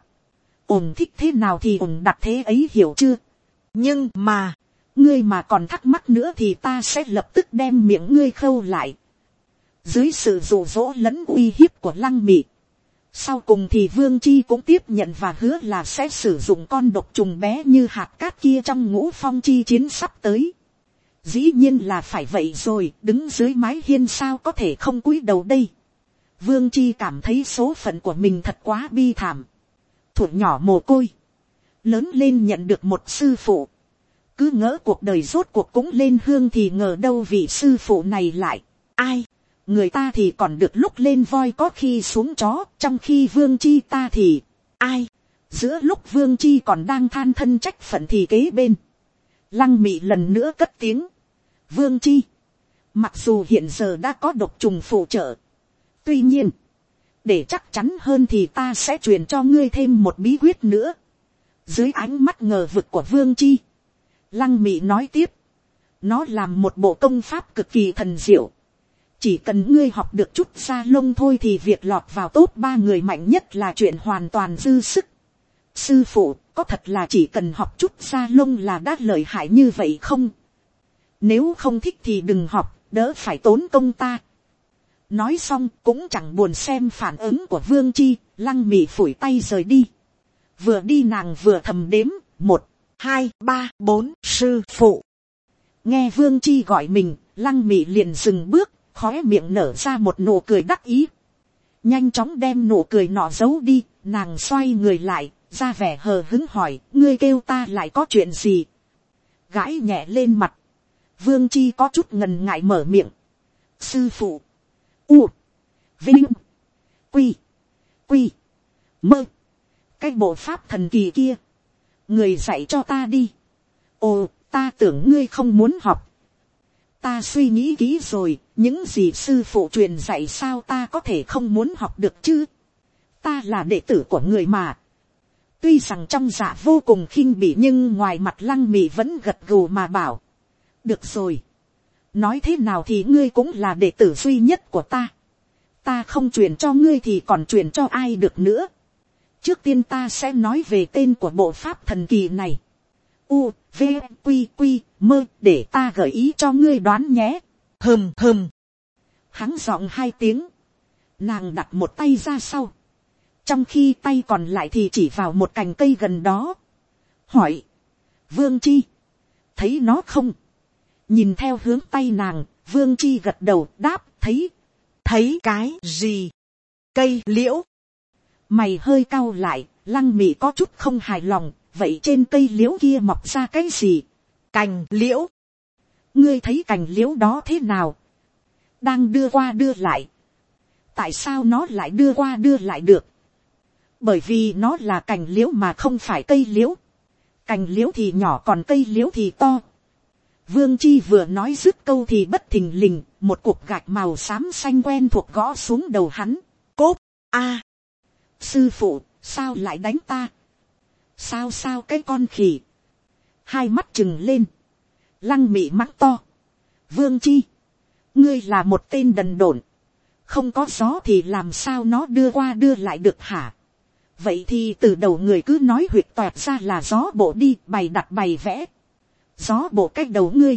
Ổn thích thế nào thì ổn đặt thế ấy, hiểu chưa? Nhưng mà, ngươi mà còn thắc mắc nữa thì ta sẽ lập tức đem miệng ngươi khâu lại. Dưới sự dụ dỗ lẫn uy hiếp của Lăng Mị, sau cùng thì Vương Chi cũng tiếp nhận và hứa là sẽ sử dụng con độc trùng bé như hạt cát kia trong ngũ phong chi chiến sắp tới. Dĩ nhiên là phải vậy rồi, đứng dưới mái hiên sao có thể không cúi đầu đây. Vương Chi cảm thấy số phận của mình thật quá bi thảm. Thủ nhỏ mồ côi, lớn lên nhận được một sư phụ, cứ ngỡ cuộc đời rốt cuộc cũng lên hương thì ngờ đâu vị sư phụ này lại ai. Người ta thì còn được lúc lên voi có khi xuống chó, trong khi Vương Chi ta thì ai. Giữa lúc Vương Chi còn đang than thân trách phận thì kế bên Lăng Mị lần nữa cất tiếng. Vương Chi, mặc dù hiện giờ đã có độc trùng phụ trợ, tuy nhiên để chắc chắn hơn thì ta sẽ truyền cho ngươi thêm một bí quyết nữa. Dưới ánh mắt ngờ vực của Vương Chi, Lăng Mị nói tiếp, nó làm một bộ công pháp cực kỳ thần diệu. Chỉ cần ngươi học được chút da lông thôi thì việc lọt vào top ba người mạnh nhất là chuyện hoàn toàn dư sức. Sư phụ, có thật là chỉ cần học chút da lông là đã lợi hại như vậy không? Nếu không thích thì đừng học, đỡ phải tốn công ta. Nói xong cũng chẳng buồn xem phản ứng của Vương Chi, Lăng Mị phủi tay rời đi. Vừa đi nàng vừa thầm đếm, một, hai, ba, bốn, sư phụ. Nghe Vương Chi gọi mình, Lăng Mị liền dừng bước, khóe miệng nở ra một nụ cười đắc ý. Nhanh chóng đem nụ cười nọ giấu đi, nàng xoay người lại, ra vẻ hờ hứng hỏi, ngươi kêu ta lại có chuyện gì? Gãi nhẹ lên mặt, Vương Chi có chút ngần ngại mở miệng. Sư phụ. U. Vinh. Quy. Quy. Mơ. Cái bộ pháp thần kỳ kia, người dạy cho ta đi. Ồ, ta tưởng ngươi không muốn học. Ta suy nghĩ kỹ rồi, những gì sư phụ truyền dạy sao ta có thể không muốn học được chứ. Ta là đệ tử của người mà. Tuy rằng trong dạ vô cùng khinh bỉ nhưng ngoài mặt Lăng Mị vẫn gật gù mà bảo. Được rồi. Nói thế nào thì ngươi cũng là đệ tử duy nhất của ta. Ta không truyền cho ngươi thì còn truyền cho ai được nữa. Trước tiên ta sẽ nói về tên của bộ pháp thần kỳ này. U, V, Quy, Quy, Mơ, để ta gợi ý cho ngươi đoán nhé. Hừm hừm. Hắn giọng hai tiếng. Nàng đặt một tay ra sau. Trong khi tay còn lại thì chỉ vào một cành cây gần đó. Hỏi. Vương Chi. Thấy nó không? Nhìn theo hướng tay nàng, Vương Chi gật đầu đáp thấy. Thấy cái gì? Cây liễu. Mày hơi cau lại, Lăng Mị có chút không hài lòng. Vậy trên cây liễu kia mọc ra cái gì? Cành liễu. Ngươi thấy cành liễu đó thế nào? Đang đưa qua đưa lại. Tại sao nó lại đưa qua đưa lại được? Bởi vì nó là cành liễu mà không phải cây liễu. Cành liễu thì nhỏ còn cây liễu thì to. Vương Chi vừa nói dứt câu thì bất thình lình, một cục gạch màu xám xanh quen thuộc gõ xuống đầu hắn. Cốp, a, sư phụ, sao lại đánh ta? Sao sao cái con khỉ? Hai mắt trừng lên. Lăng Mị mắng to. Vương Chi, ngươi là một tên đần độn. Không có gió thì làm sao nó đưa qua đưa lại được hả? Vậy thì từ đầu người cứ nói huyệt toẹt ra là gió bộ đi, bày đặt bày vẽ. Gió bộ cách đầu ngươi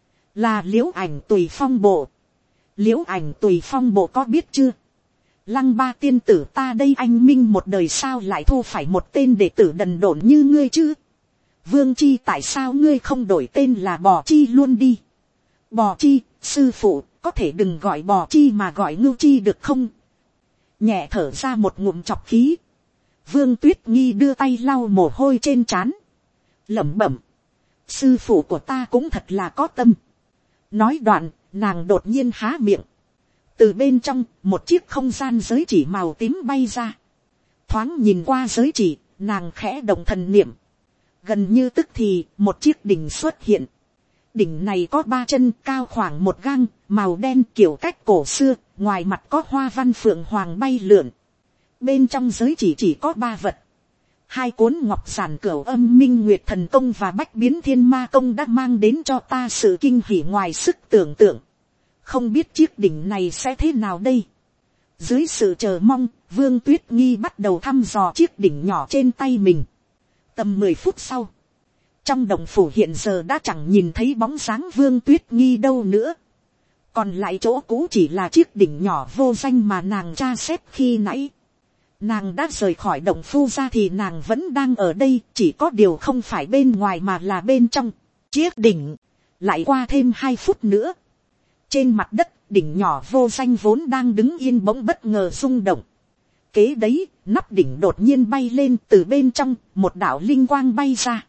là Liễu Ảnh Tùy Phong bộ. Liễu Ảnh Tùy Phong bộ có biết chưa? Lăng ba tiên tử ta đây anh minh một đời sao lại thu phải một tên đệ tử đần độn như ngươi chứ? Vương Chi, tại sao ngươi không đổi tên là Bò Chi luôn đi? Bò Chi, sư phụ, có thể đừng gọi Bò Chi mà gọi Ngưu Chi được không? Nhẹ thở ra một ngụm chọc khí. Vương Tuyết Nghi đưa tay lau mồ hôi trên trán. Lẩm bẩm. Sư phụ của ta cũng thật là có tâm. Nói đoạn, nàng đột nhiên há miệng. Từ bên trong, một chiếc không gian giới chỉ màu tím bay ra. Thoáng nhìn qua giới chỉ, nàng khẽ động thần niệm. Gần như tức thì, một chiếc đỉnh xuất hiện. Đỉnh này có ba chân cao khoảng một gang, màu đen kiểu cách cổ xưa, ngoài mặt có hoa văn phượng hoàng bay lượn. Bên trong giới chỉ chỉ có ba vật. Hai cuốn ngọc giản cửu âm minh nguyệt thần công và bách biến thiên ma công đã mang đến cho ta sự kinh hỉ ngoài sức tưởng tượng. Không biết chiếc đỉnh này sẽ thế nào đây? Dưới sự chờ mong, Vương Tuyết Nghi bắt đầu thăm dò chiếc đỉnh nhỏ trên tay mình. Tầm mười phút sau, trong động phủ hiện giờ đã chẳng nhìn thấy bóng dáng Vương Tuyết Nghi đâu nữa. Còn lại chỗ cũ chỉ là chiếc đỉnh nhỏ vô danh mà nàng tra xét khi nãy. Nàng đã rời khỏi động phu ra thì nàng vẫn đang ở đây, chỉ có điều không phải bên ngoài mà là bên trong. Chiếc đỉnh, lại qua thêm hai phút nữa. Trên mặt đất, đỉnh nhỏ vô danh vốn đang đứng yên bỗng bất ngờ rung động. Kế đấy, nắp đỉnh đột nhiên bay lên, từ bên trong, một đạo linh quang bay ra.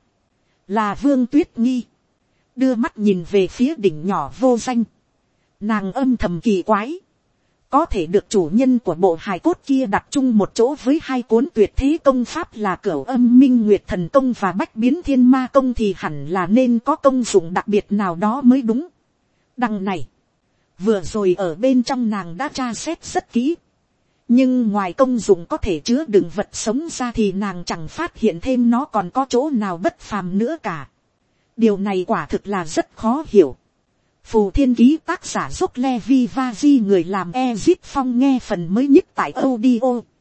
Là Vương Tuyết Nghi. Đưa mắt nhìn về phía đỉnh nhỏ vô danh. Nàng âm thầm kỳ quái. Có thể được chủ nhân của bộ hài cốt kia đặt chung một chỗ với hai cuốn tuyệt thế công pháp là Cửu Âm Minh Nguyệt Thần Công và Bách Biến Thiên Ma Công thì hẳn là nên có công dụng đặc biệt nào đó mới đúng. Đằng này, vừa rồi ở bên trong nàng đã tra xét rất kỹ. Nhưng ngoài công dụng có thể chứa đựng vật sống ra thì nàng chẳng phát hiện thêm nó còn có chỗ nào bất phàm nữa cả. Điều này quả thực là rất khó hiểu. Phù Thiên Ký tác giả Dốc Levi Vaji người làm Ezip Phong nghe phần mới nhất tại audio.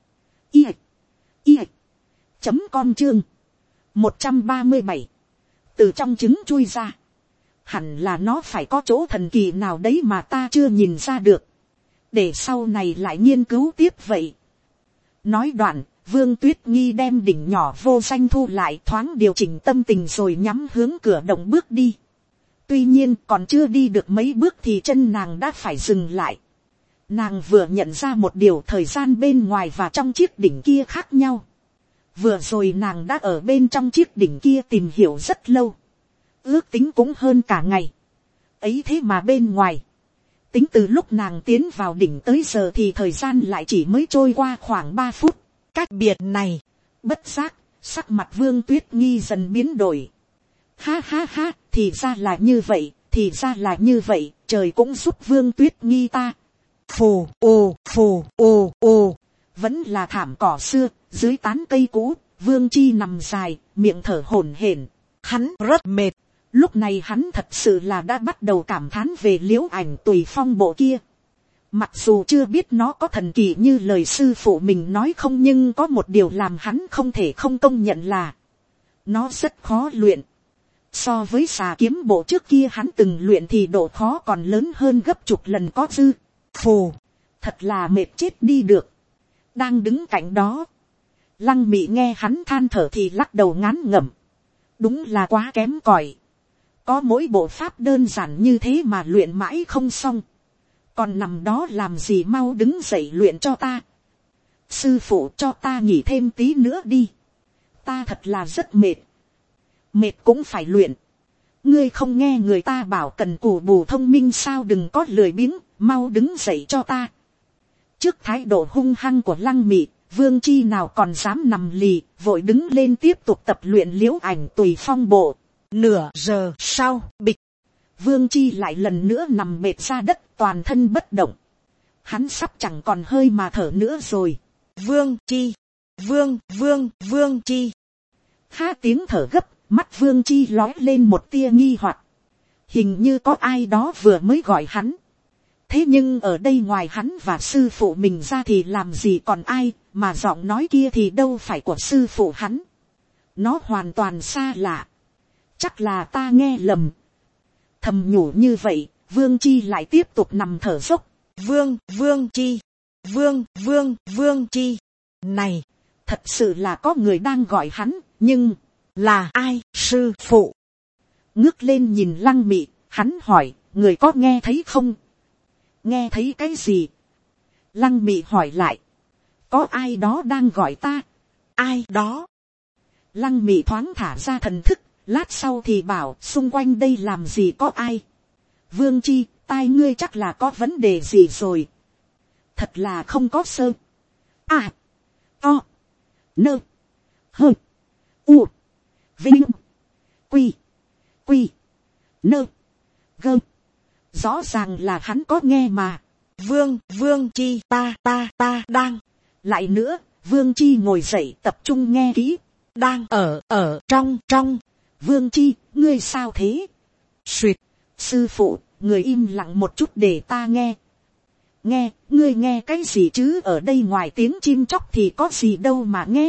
I. I. Chấm com chương. một trăm ba mươi bảy. Từ trong trứng chui ra. Hẳn là nó phải có chỗ thần kỳ nào đấy mà ta chưa nhìn ra được. Để sau này lại nghiên cứu tiếp vậy. Nói đoạn, Vương Tuyết Nghi đem đỉnh nhỏ vô danh thu lại thoáng điều chỉnh tâm tình rồi nhắm hướng cửa động bước đi. Tuy nhiên còn chưa đi được mấy bước thì chân nàng đã phải dừng lại. Nàng vừa nhận ra một điều thời gian bên ngoài và trong chiếc đỉnh kia khác nhau. Vừa rồi nàng đã ở bên trong chiếc đỉnh kia tìm hiểu rất lâu. Ước tính cũng hơn cả ngày. Ấy thế mà bên ngoài. Tính từ lúc nàng tiến vào đỉnh tới giờ thì thời gian lại chỉ mới trôi qua khoảng ba phút. Cách biệt này. Bất giác, Sắc mặt Vương Tuyết Nghi dần biến đổi. Ha ha ha, thì ra là như vậy, thì ra là như vậy, trời cũng giúp Vương Tuyết Nghi ta. Phù, ồ, phù, ồ, ồ, vẫn là thảm cỏ xưa, dưới tán cây cũ, Vương Chi nằm dài, miệng thở hổn hển. Hắn rất mệt. Lúc này hắn thật sự là đã bắt đầu cảm thán về Liễu Ảnh Tùy Phong bộ kia. Mặc dù chưa biết nó có thần kỳ như lời sư phụ mình nói không, nhưng có một điều làm hắn không thể không công nhận là nó rất khó luyện. So với xà kiếm bộ trước kia hắn từng luyện thì độ khó còn lớn hơn gấp chục lần có dư. Phù, thật là mệt chết đi được. Đang đứng cạnh đó, Lăng Mị nghe hắn than thở thì lắc đầu ngán ngẩm. Đúng là quá kém cỏi. Có mỗi bộ pháp đơn giản như thế mà luyện mãi không xong. Còn nằm đó làm gì, mau đứng dậy luyện cho ta. Sư phụ cho ta nghỉ thêm tí nữa đi. Ta thật là rất mệt. Mệt cũng phải luyện. Ngươi không nghe người ta bảo cần cù bù thông minh sao, đừng có lười biếng, mau đứng dậy cho ta. Trước thái độ hung hăng của Lăng Mị, Vương Chi nào còn dám nằm lì, vội đứng lên tiếp tục tập luyện Liễu Ảnh Tùy Phong bộ. Nửa giờ sau, bịch, Vương Chi lại lần nữa nằm mệt ra đất, toàn thân bất động. Hắn sắp chẳng còn hơi mà thở nữa rồi. Vương Chi, Vương, Vương, Vương Chi. Ha tiếng thở gấp, mắt Vương Chi lói lên một tia nghi hoặc. Hình như có ai đó vừa mới gọi hắn. Thế nhưng ở đây ngoài hắn và sư phụ mình ra thì làm gì còn ai, mà giọng nói kia thì đâu phải của sư phụ hắn. Nó hoàn toàn xa lạ. Chắc là ta nghe lầm. Thầm nhủ như vậy, Vương Chi lại tiếp tục nằm thở dốc. Vương, Vương Chi, Vương, Vương, Vương Chi. Này, thật sự là có người đang gọi hắn, nhưng là ai? Sư phụ. Ngước lên nhìn Lăng Mị, hắn hỏi, người có nghe thấy không? Nghe thấy cái gì? Lăng Mị hỏi lại. Có ai đó đang gọi ta? Ai đó? Lăng Mị thoáng thả ra thần thức, lát sau thì bảo xung quanh đây làm gì có ai. Vương Chi, tai ngươi chắc là có vấn đề gì rồi. Thật là không có sơ. À. To. Nơ. Hơ. U. Vinh. Quy. Quy. Nơ. Gơ. Rõ ràng là hắn có nghe mà. Vương, Vương Chi, ta, ta, ta đang. Lại nữa, Vương Chi ngồi dậy tập trung nghe kỹ. Đang ở, ở, trong, trong. Vương Chi, ngươi sao thế? Xuyệt, sư phụ, người im lặng một chút để ta nghe. Nghe, ngươi nghe cái gì chứ, ở đây ngoài tiếng chim chóc thì có gì đâu mà nghe.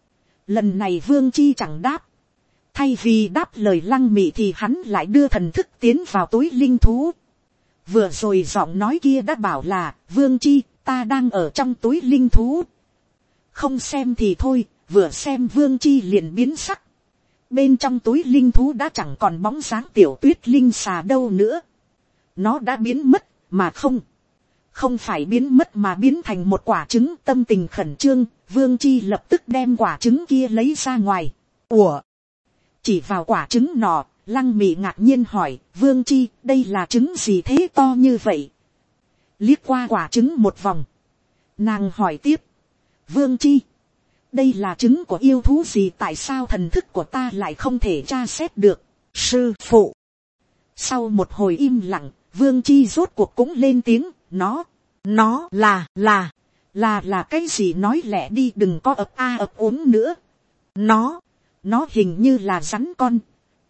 Lần này Vương Chi chẳng đáp. Thay vì đáp lời Lăng Mị thì hắn lại đưa thần thức tiến vào túi linh thú. Vừa rồi giọng nói kia đã bảo là, Vương Chi, ta đang ở trong túi linh thú. Không xem thì thôi, vừa xem Vương Chi liền biến sắc. Bên trong túi linh thú đã chẳng còn bóng dáng tiểu tuyết linh xà đâu nữa. Nó đã biến mất, mà không. Không phải biến mất mà biến thành một quả trứng. Tâm tình khẩn trương, Vương Chi lập tức đem quả trứng kia lấy ra ngoài. Ủa? Chỉ vào quả trứng nọ, Lăng Mị ngạc nhiên hỏi, Vương Chi, đây là trứng gì thế to như vậy? Liếc qua quả trứng một vòng. Nàng hỏi tiếp, Vương Chi, đây là trứng của yêu thú gì, tại sao thần thức của ta lại không thể tra xét được? Sư phụ. Sau một hồi im lặng, Vương Chi rốt cuộc cũng lên tiếng, nó, nó là, là, là là cái gì, nói lẹ đi, đừng có ập a ập ốm nữa. Nó, nó hình như là rắn con.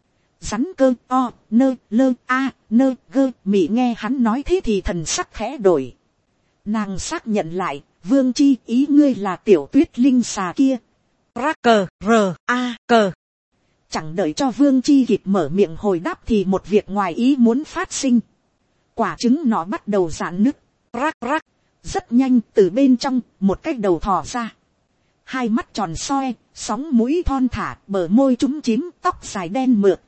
Rắn cơ, o, nơ, lơ, a, nơ, gơ. Mị nghe hắn nói thế thì thần sắc khẽ đổi. Nàng xác nhận lại, Vương Chi, ý ngươi là tiểu tuyết linh xà kia. Ra cờ, r, a, cờ. Chẳng đợi cho Vương Chi kịp mở miệng hồi đáp thì một việc ngoài ý muốn phát sinh. Quả trứng nó bắt đầu giãn nứt. Rắc rắc. Rất nhanh từ bên trong, một cái đầu thò ra. Hai mắt tròn soi, sóng mũi thon thả, bờ môi chúm chím, tóc dài đen mượt.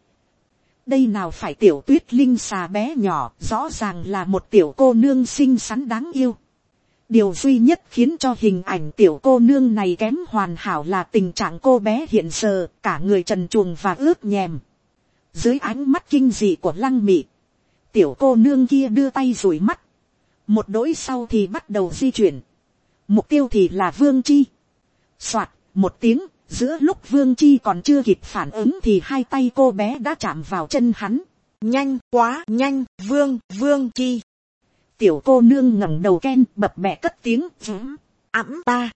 Đây nào phải tiểu tuyết linh xà bé nhỏ, rõ ràng là một tiểu cô nương xinh xắn đáng yêu. Điều duy nhất khiến cho hình ảnh tiểu cô nương này kém hoàn hảo là tình trạng cô bé hiện giờ, cả người trần truồng và ướt nhèm. Dưới ánh mắt kinh dị của Lăng Mị, tiểu cô nương kia đưa tay dụi mắt. Một đỗi sau thì bắt đầu di chuyển. Mục tiêu thì là Vương Chi. Soạt, một tiếng, Giữa lúc Vương Chi còn chưa kịp phản ứng thì hai tay cô bé đã chạm vào chân hắn. Nhanh quá, nhanh, Vương, Vương Chi. Tiểu cô nương ngẩng đầu ken bập bẹ cất tiếng. Ẵm ta.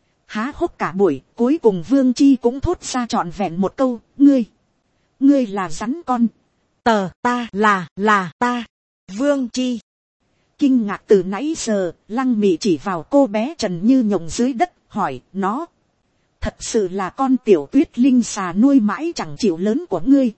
Há hốc cả buổi, cuối cùng Vương Chi cũng thốt ra trọn vẹn một câu. Ngươi, ngươi là rắn con. Tờ ta là, là ta. Vương Chi. Kinh ngạc từ nãy giờ, Lăng Mị chỉ vào cô bé trần như nhộng dưới đất, hỏi nó. Thật sự là con tiểu tuyết linh xà nuôi mãi chẳng chịu lớn của ngươi.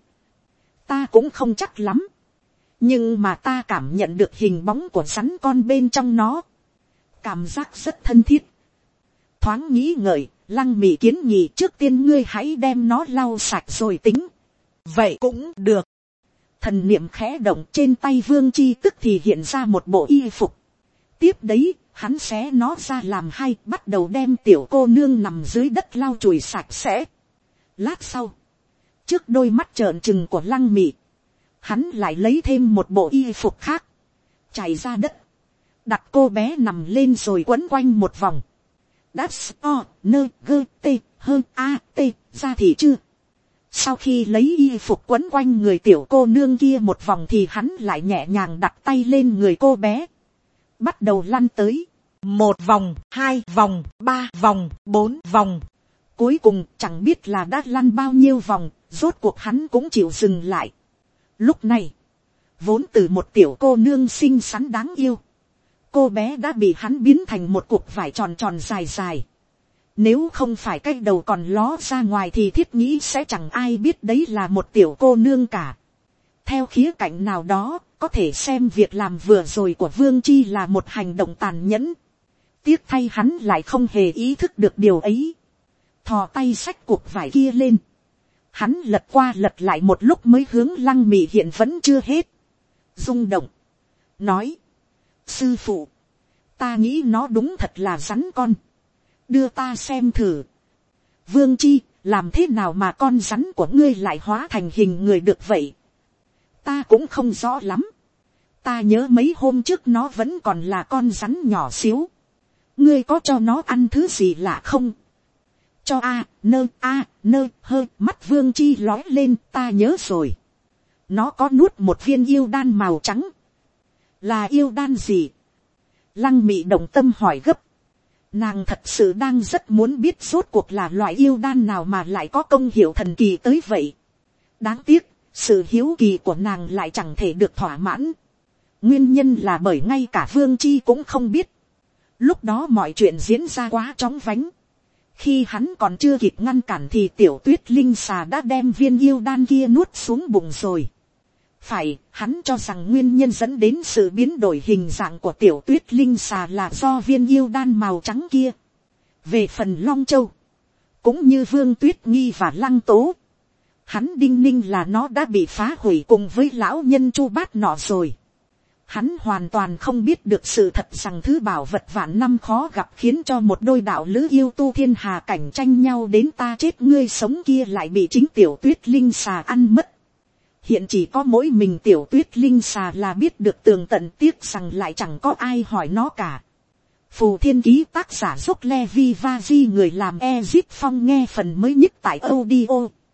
Ta cũng không chắc lắm. Nhưng mà ta cảm nhận được hình bóng của rắn con bên trong nó. Cảm giác rất thân thiết. Thoáng nghĩ ngợi, Lăng Mị kiến nghị trước tiên ngươi hãy đem nó lau sạch rồi tính. Vậy cũng được. Thần niệm khẽ động trên tay Vương Chi tức thì hiện ra một bộ y phục. Tiếp đấy, hắn xé nó ra làm hai, bắt đầu đem tiểu cô nương nằm dưới đất lau chùi sạch sẽ. Lát sau, trước đôi mắt trợn trừng của Lăng Mị, hắn lại lấy thêm một bộ y phục khác, chảy ra đất, đặt cô bé nằm lên rồi quấn quanh một vòng. Đát o, nơ, gơ, tê, hơn, a, tê, ra thì chưa. Sau khi lấy y phục quấn quanh người tiểu cô nương kia một vòng thì hắn lại nhẹ nhàng đặt tay lên người cô bé. Bắt đầu lăn tới. Một vòng, hai vòng, ba vòng, bốn vòng. Cuối cùng chẳng biết là đã lăn bao nhiêu vòng, rốt cuộc hắn cũng chịu dừng lại. Lúc này, vốn từ một tiểu cô nương xinh xắn đáng yêu, cô bé đã bị hắn biến thành một cục vải tròn tròn dài dài. Nếu không phải cái đầu còn ló ra ngoài thì thiết nghĩ sẽ chẳng ai biết đấy là một tiểu cô nương cả. Theo khía cạnh nào đó, có thể xem việc làm vừa rồi của Vương Chi là một hành động tàn nhẫn. Tiếc thay hắn lại không hề ý thức được điều ấy. Thò tay xách cuộc vải kia lên. Hắn lật qua lật lại một lúc mới hướng Lăng Mị hiện vẫn chưa hết. Rung động. Nói. Sư phụ. Ta nghĩ nó đúng thật là rắn con. Đưa ta xem thử. Vương Chi, làm thế nào mà con rắn của ngươi lại hóa thành hình người được vậy? Ta cũng không rõ lắm. Ta nhớ mấy hôm trước nó vẫn còn là con rắn nhỏ xíu. Ngươi có cho nó ăn thứ gì lạ không? Cho a, nơ, a, nơ, hơ, mắt Vương Chi lói lên, ta nhớ rồi. Nó có nuốt một viên yêu đan màu trắng. Là yêu đan gì? Lăng Mị động tâm hỏi gấp. Nàng thật sự đang rất muốn biết rốt cuộc là loại yêu đan nào mà lại có công hiệu thần kỳ tới vậy. Đáng tiếc, sự hiếu kỳ của nàng lại chẳng thể được thỏa mãn. Nguyên nhân là bởi ngay cả Vương Chi cũng không biết. Lúc đó mọi chuyện diễn ra quá chóng vánh. Khi hắn còn chưa kịp ngăn cản thì tiểu tuyết linh xà đã đem viên yêu đan kia nuốt xuống bụng rồi. Phải, hắn cho rằng nguyên nhân dẫn đến sự biến đổi hình dạng của tiểu tuyết linh xà là do viên yêu đan màu trắng kia. Về phần Long Châu, cũng như Vương Tuyết Nghi và Lăng Tố, hắn đinh ninh là nó đã bị phá hủy cùng với lão nhân Chu Bát nọ rồi. Hắn hoàn toàn không biết được sự thật rằng thứ bảo vật vạn năm khó gặp khiến cho một đôi đạo lữ yêu tu thiên hà cảnh tranh nhau đến ta chết ngươi sống kia lại bị chính tiểu tuyết linh xà ăn mất. Hiện chỉ có mỗi mình tiểu tuyết linh xà là biết được tường tận, tiếc rằng lại chẳng có ai hỏi nó cả. Phù Thiên Ký tác giả Dốc Levi Vaji, người làm Ezip Phong, nghe phần mới nhất tại audio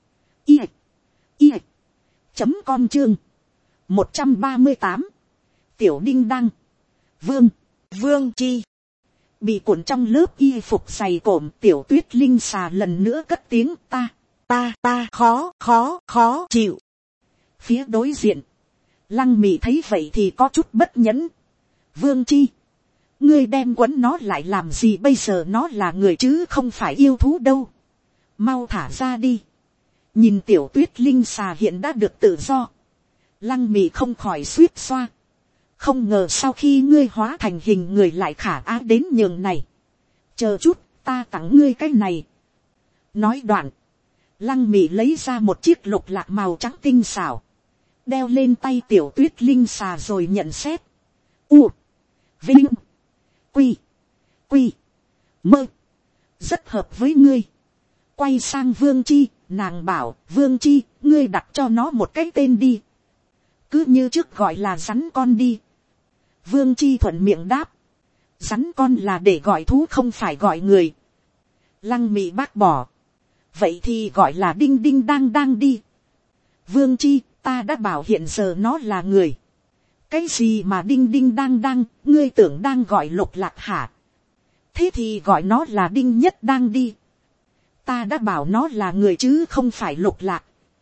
i i chấm com chương một trăm ba mươi tám. Tiểu Đinh Đăng. Vương, Vương Chi. Bị cuộn trong lớp y phục dày cộm, tiểu tuyết linh xà lần nữa cất tiếng ta, ta, ta, khó, khó, khó chịu. Phía đối diện, Lăng Mị thấy vậy thì có chút bất nhẫn. Vương Chi, ngươi đem quấn nó lại làm gì bây giờ, nó là người chứ không phải yêu thú đâu. Mau thả ra đi. Nhìn tiểu tuyết linh xà hiện đã được tự do, Lăng Mị không khỏi suýt xoa. Không ngờ sau khi ngươi hóa thành hình người lại khả ái đến nhường này. Chờ chút, ta tặng ngươi cái này. Nói đoạn, Lăng Mị lấy ra một chiếc lục lạc màu trắng tinh xảo, đeo lên tay tiểu tuyết linh xà rồi nhận xét. U, Vinh, Quy, Quy, Mơ. Rất hợp với ngươi. Quay sang Vương Chi, nàng bảo, Vương Chi, ngươi đặt cho nó một cái tên đi. Cứ như trước gọi là rắn con đi. Vương Chi thuận miệng đáp. Rắn con là để gọi thú không phải gọi người. Lăng Mị bác bỏ. vậy thì gọi là đinh đinh đang đang đi. Vương Chi, ta đã bảo hiện giờ nó là người. Cái gì mà đinh đinh đang đang, ngươi tưởng đang gọi Lục Lạc hả? Thế thì gọi nó là đinh nhất đang đi. Ta đã bảo nó là người chứ không phải Lục Lạc.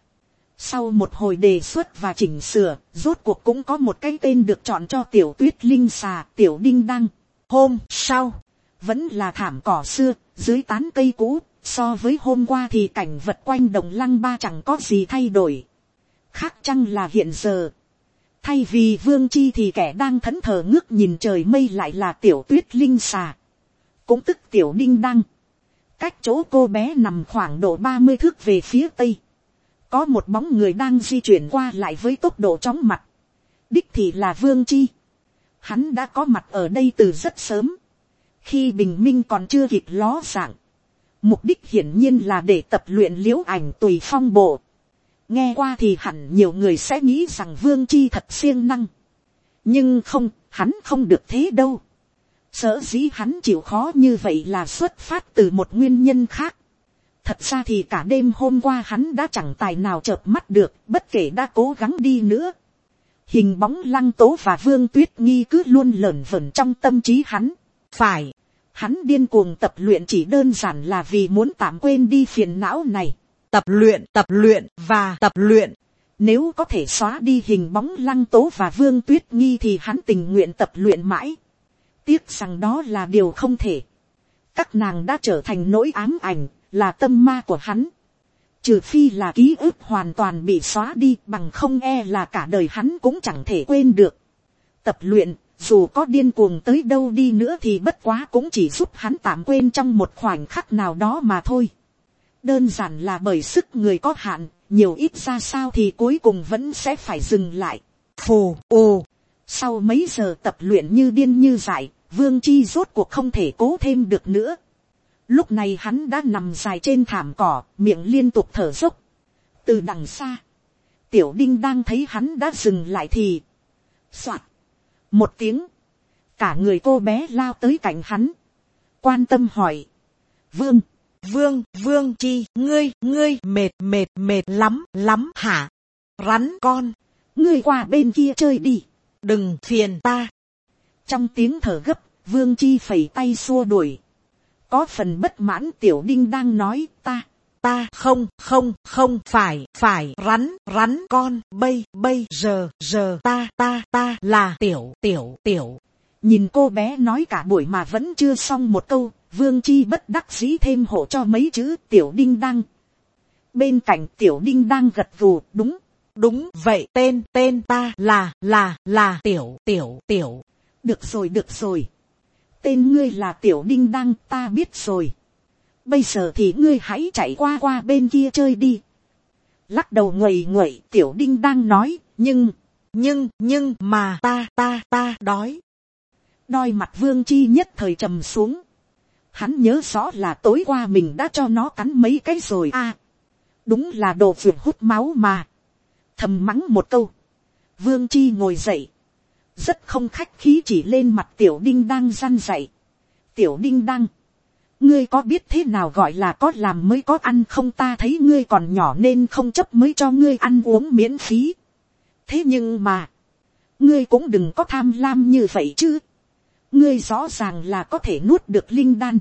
Sau một hồi đề xuất và chỉnh sửa, rốt cuộc cũng có một cái tên được chọn cho tiểu tuyết linh xà, tiểu đinh đăng. Hôm sau, vẫn là thảm cỏ xưa, dưới tán cây cũ, so với hôm qua thì cảnh vật quanh đồng lăng ba chẳng có gì thay đổi. Khác chăng là hiện giờ, thay vì Vương Chi thì kẻ đang thẫn thờ ngước nhìn trời mây lại là tiểu tuyết linh xà, cũng tức tiểu đinh đăng. Cách chỗ cô bé nằm khoảng độ ba mươi thước về phía tây, có một bóng người đang di chuyển qua lại với tốc độ chóng mặt. Đích thì là Vương Chi. Hắn đã có mặt ở đây từ rất sớm, khi bình minh còn chưa kịp ló dạng. Mục đích hiển nhiên là để tập luyện liễu ảnh tùy phong bộ. Nghe qua thì hẳn nhiều người sẽ nghĩ rằng Vương Chi thật siêng năng. Nhưng không, hắn không được thế đâu. Sở dĩ hắn chịu khó như vậy là xuất phát từ một nguyên nhân khác. Thật ra thì cả đêm hôm qua hắn đã chẳng tài nào chợp mắt được, bất kể đã cố gắng đi nữa. Hình bóng Lăng Tố và Vương Tuyết Nghi cứ luôn lởn vởn trong tâm trí hắn. Phải, hắn điên cuồng tập luyện chỉ đơn giản là vì muốn tạm quên đi phiền não này. Tập luyện, tập luyện và tập luyện. Nếu có thể xóa đi hình bóng Lăng Tố và Vương Tuyết Nghi thì hắn tình nguyện tập luyện mãi. Tiếc rằng đó là điều không thể. Các nàng đã trở thành nỗi ám ảnh, là tâm ma của hắn. Trừ phi là ký ức hoàn toàn bị xóa đi, bằng không e là cả đời hắn cũng chẳng thể quên được. Tập luyện, dù có điên cuồng tới đâu đi nữa thì bất quá cũng chỉ giúp hắn tạm quên trong một khoảnh khắc nào đó mà thôi. Đơn giản là bởi sức người có hạn, nhiều ít ra sao thì cuối cùng vẫn sẽ phải dừng lại. Phù, ồ. Sau mấy giờ tập luyện như điên như dại, Vương Chi rốt cuộc không thể cố thêm được nữa. Lúc này hắn đã nằm dài trên thảm cỏ, miệng liên tục thở dốc. Từ đằng xa, tiểu đinh đang thấy hắn đã dừng lại thì soạt một tiếng, cả người cô bé lao tới cạnh hắn, quan tâm hỏi: Vương, Vương, Vương Chi, ngươi, ngươi mệt mệt mệt lắm, lắm hả? Rắn con, ngươi qua bên kia chơi đi, đừng phiền ta. Trong tiếng thở gấp, Vương Chi phẩy tay xua đuổi. Có phần bất mãn tiểu đinh đang nói: ta, ta không, không, không phải, phải rắn, rắn con, bây, bây giờ, giờ ta, ta, ta là tiểu, tiểu, tiểu. Nhìn cô bé nói cả buổi mà vẫn chưa xong một câu, Vương Chi bất đắc dĩ thêm hộ cho mấy chữ tiểu đinh đang. Bên cạnh tiểu đinh đang gật gù: đúng, đúng vậy, tên, tên ta là, là, là tiểu, tiểu, tiểu. Được rồi, được rồi. Tên ngươi là tiểu đinh đăng, ta biết rồi. Bây giờ thì ngươi hãy chạy qua qua bên kia chơi đi. Lắc đầu nguậy nguậy, tiểu đinh đang nói: nhưng, nhưng, nhưng mà ta, ta, ta đói. Đôi mặt Vương Chi nhất thời trầm xuống. Hắn nhớ rõ là tối qua mình đã cho nó cắn mấy cái rồi à. Đúng là đồ vượt hút máu mà. Thầm mắng một câu, Vương Chi ngồi dậy, rất không khách khí chỉ lên mặt tiểu đinh đang răn dậy: tiểu đinh đang, ngươi có biết thế nào gọi là có làm mới có ăn không? Ta thấy ngươi còn nhỏ nên không chấp mới cho ngươi ăn uống miễn phí. Thế nhưng mà, ngươi cũng đừng có tham lam như vậy chứ. Ngươi rõ ràng là có thể nuốt được linh đan,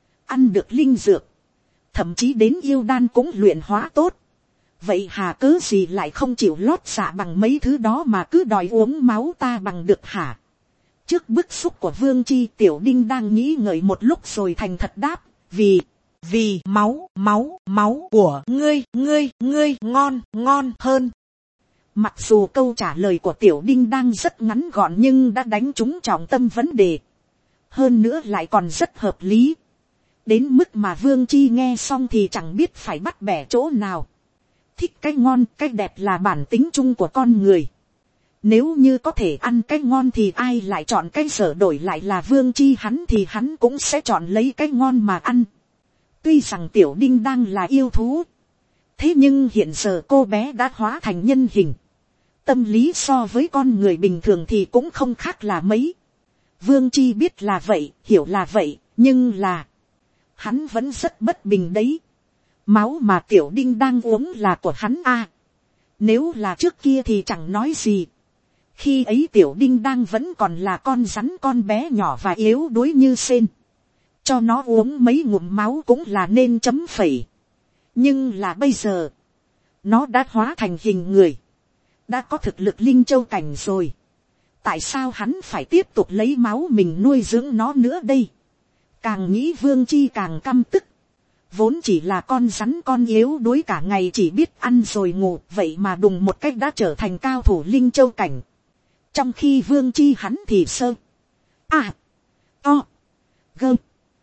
ăn được linh dược, thậm chí đến yêu đan cũng luyện hóa tốt. Vậy hà cớ gì lại không chịu lót dạ bằng mấy thứ đó mà cứ đòi uống máu ta bằng được hả? Trước bức xúc của Vương Chi, tiểu đinh đang nghĩ ngợi một lúc rồi thành thật đáp: vì, vì máu, máu, máu của ngươi, ngươi, ngươi ngon, ngon hơn. Mặc dù câu trả lời của tiểu đinh đang rất ngắn gọn nhưng đã đánh trúng trọng tâm vấn đề. Hơn nữa lại còn rất hợp lý. Đến mức mà Vương Chi nghe xong thì chẳng biết phải bắt bẻ chỗ nào. Thích cái ngon, cái đẹp là bản tính chung của con người. Nếu như có thể ăn cái ngon thì ai lại chọn cái dở, đổi lại là Vương Chi hắn thì hắn cũng sẽ chọn lấy cái ngon mà ăn. Tuy rằng tiểu đinh đang là yêu thú, thế nhưng hiện giờ cô bé đã hóa thành nhân hình. Tâm lý so với con người bình thường thì cũng không khác là mấy. Vương Chi biết là vậy, hiểu là vậy, nhưng là hắn vẫn rất bất bình đấy. Máu mà tiểu đinh đang uống là của hắn a. Nếu là trước kia thì chẳng nói gì. Khi ấy tiểu đinh đang vẫn còn là con rắn con bé nhỏ và yếu đuối như sên. Cho nó uống mấy ngụm máu cũng là nên chấm phẩy. Nhưng là bây giờ, nó đã hóa thành hình người, đã có thực lực linh châu cảnh rồi. Tại sao hắn phải tiếp tục lấy máu mình nuôi dưỡng nó nữa đây? Càng nghĩ Vương Chi càng căm tức. Vốn chỉ là con rắn con yếu đuối cả ngày chỉ biết ăn rồi ngủ, vậy mà đùng một cách đã trở thành cao thủ linh châu cảnh. Trong khi Vương Chi hắn thì sơ, à, to, gơ,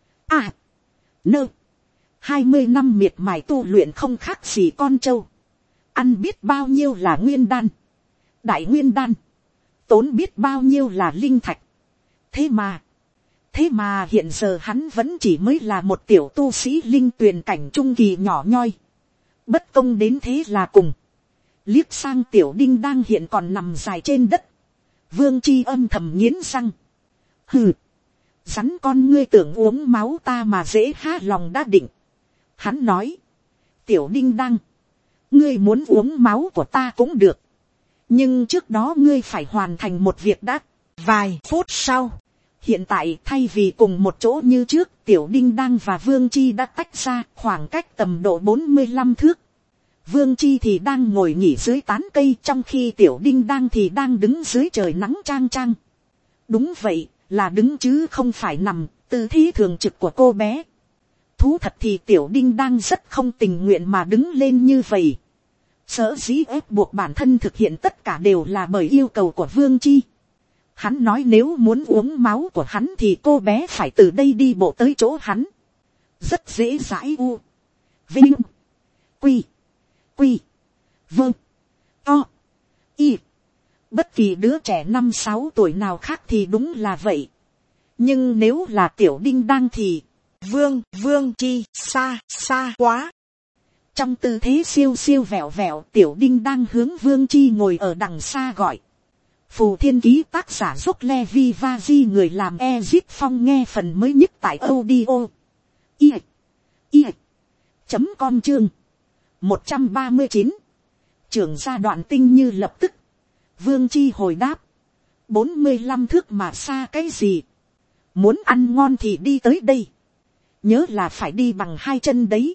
à, nơ. Hai mươi năm miệt mài tu luyện không khác gì con trâu. Ăn biết bao nhiêu là nguyên đan, đại nguyên đan, tốn biết bao nhiêu là linh thạch. Thế mà, thế mà hiện giờ hắn vẫn chỉ mới là một tiểu tu sĩ linh tuyền cảnh trung kỳ nhỏ nhoi. Bất công đến thế là cùng. Liếc sang tiểu đinh đang hiện còn nằm dài trên đất. Vương Chi âm thầm nghiến răng. Hừ, rắn con ngươi tưởng uống máu ta mà dễ há lòng đã định. Hắn nói, tiểu đinh đang, ngươi muốn uống máu của ta cũng được. Nhưng trước đó ngươi phải hoàn thành một việc đã. Vài phút sau, hiện tại thay vì cùng một chỗ như trước, tiểu đinh đang và Vương Chi đã tách ra khoảng cách tầm độ bốn mươi lăm thước. Vương Chi thì đang ngồi nghỉ dưới tán cây, trong khi tiểu đinh đang thì đang đứng dưới trời nắng chang chang. Đúng vậy, là đứng chứ không phải nằm, tư thế thường trực của cô bé. Thú thật thì tiểu đinh đang rất không tình nguyện mà đứng lên như vậy. Sở dĩ ép buộc bản thân thực hiện tất cả đều là bởi yêu cầu của Vương Chi. Hắn nói nếu muốn uống máu của hắn thì cô bé phải từ đây đi bộ tới chỗ hắn. Rất dễ dãi u. Vinh. Quy. Quy. Vâng. To. Y. Bất kỳ đứa trẻ năm sáu tuổi nào khác thì đúng là vậy. Nhưng nếu là tiểu đinh đang thì Vương, Vương Chi, xa, xa quá. Trong tư thế siêu siêu vẹo vẹo, tiểu đinh đang hướng Vương Chi ngồi ở đằng xa gọi. Phù Thiên Ký tác giả Dốc Levi Vaji, người làm Ezip Phong, nghe phần mới nhất tại audio i i chấm com chương một trăm ba mươi chín. Trưởng gia Đoạn Tinh như lập tức. Vương Chi hồi đáp, bốn mươi lăm thước mà xa cái gì? Muốn ăn ngon thì đi tới đây. Nhớ là phải đi bằng hai chân đấy.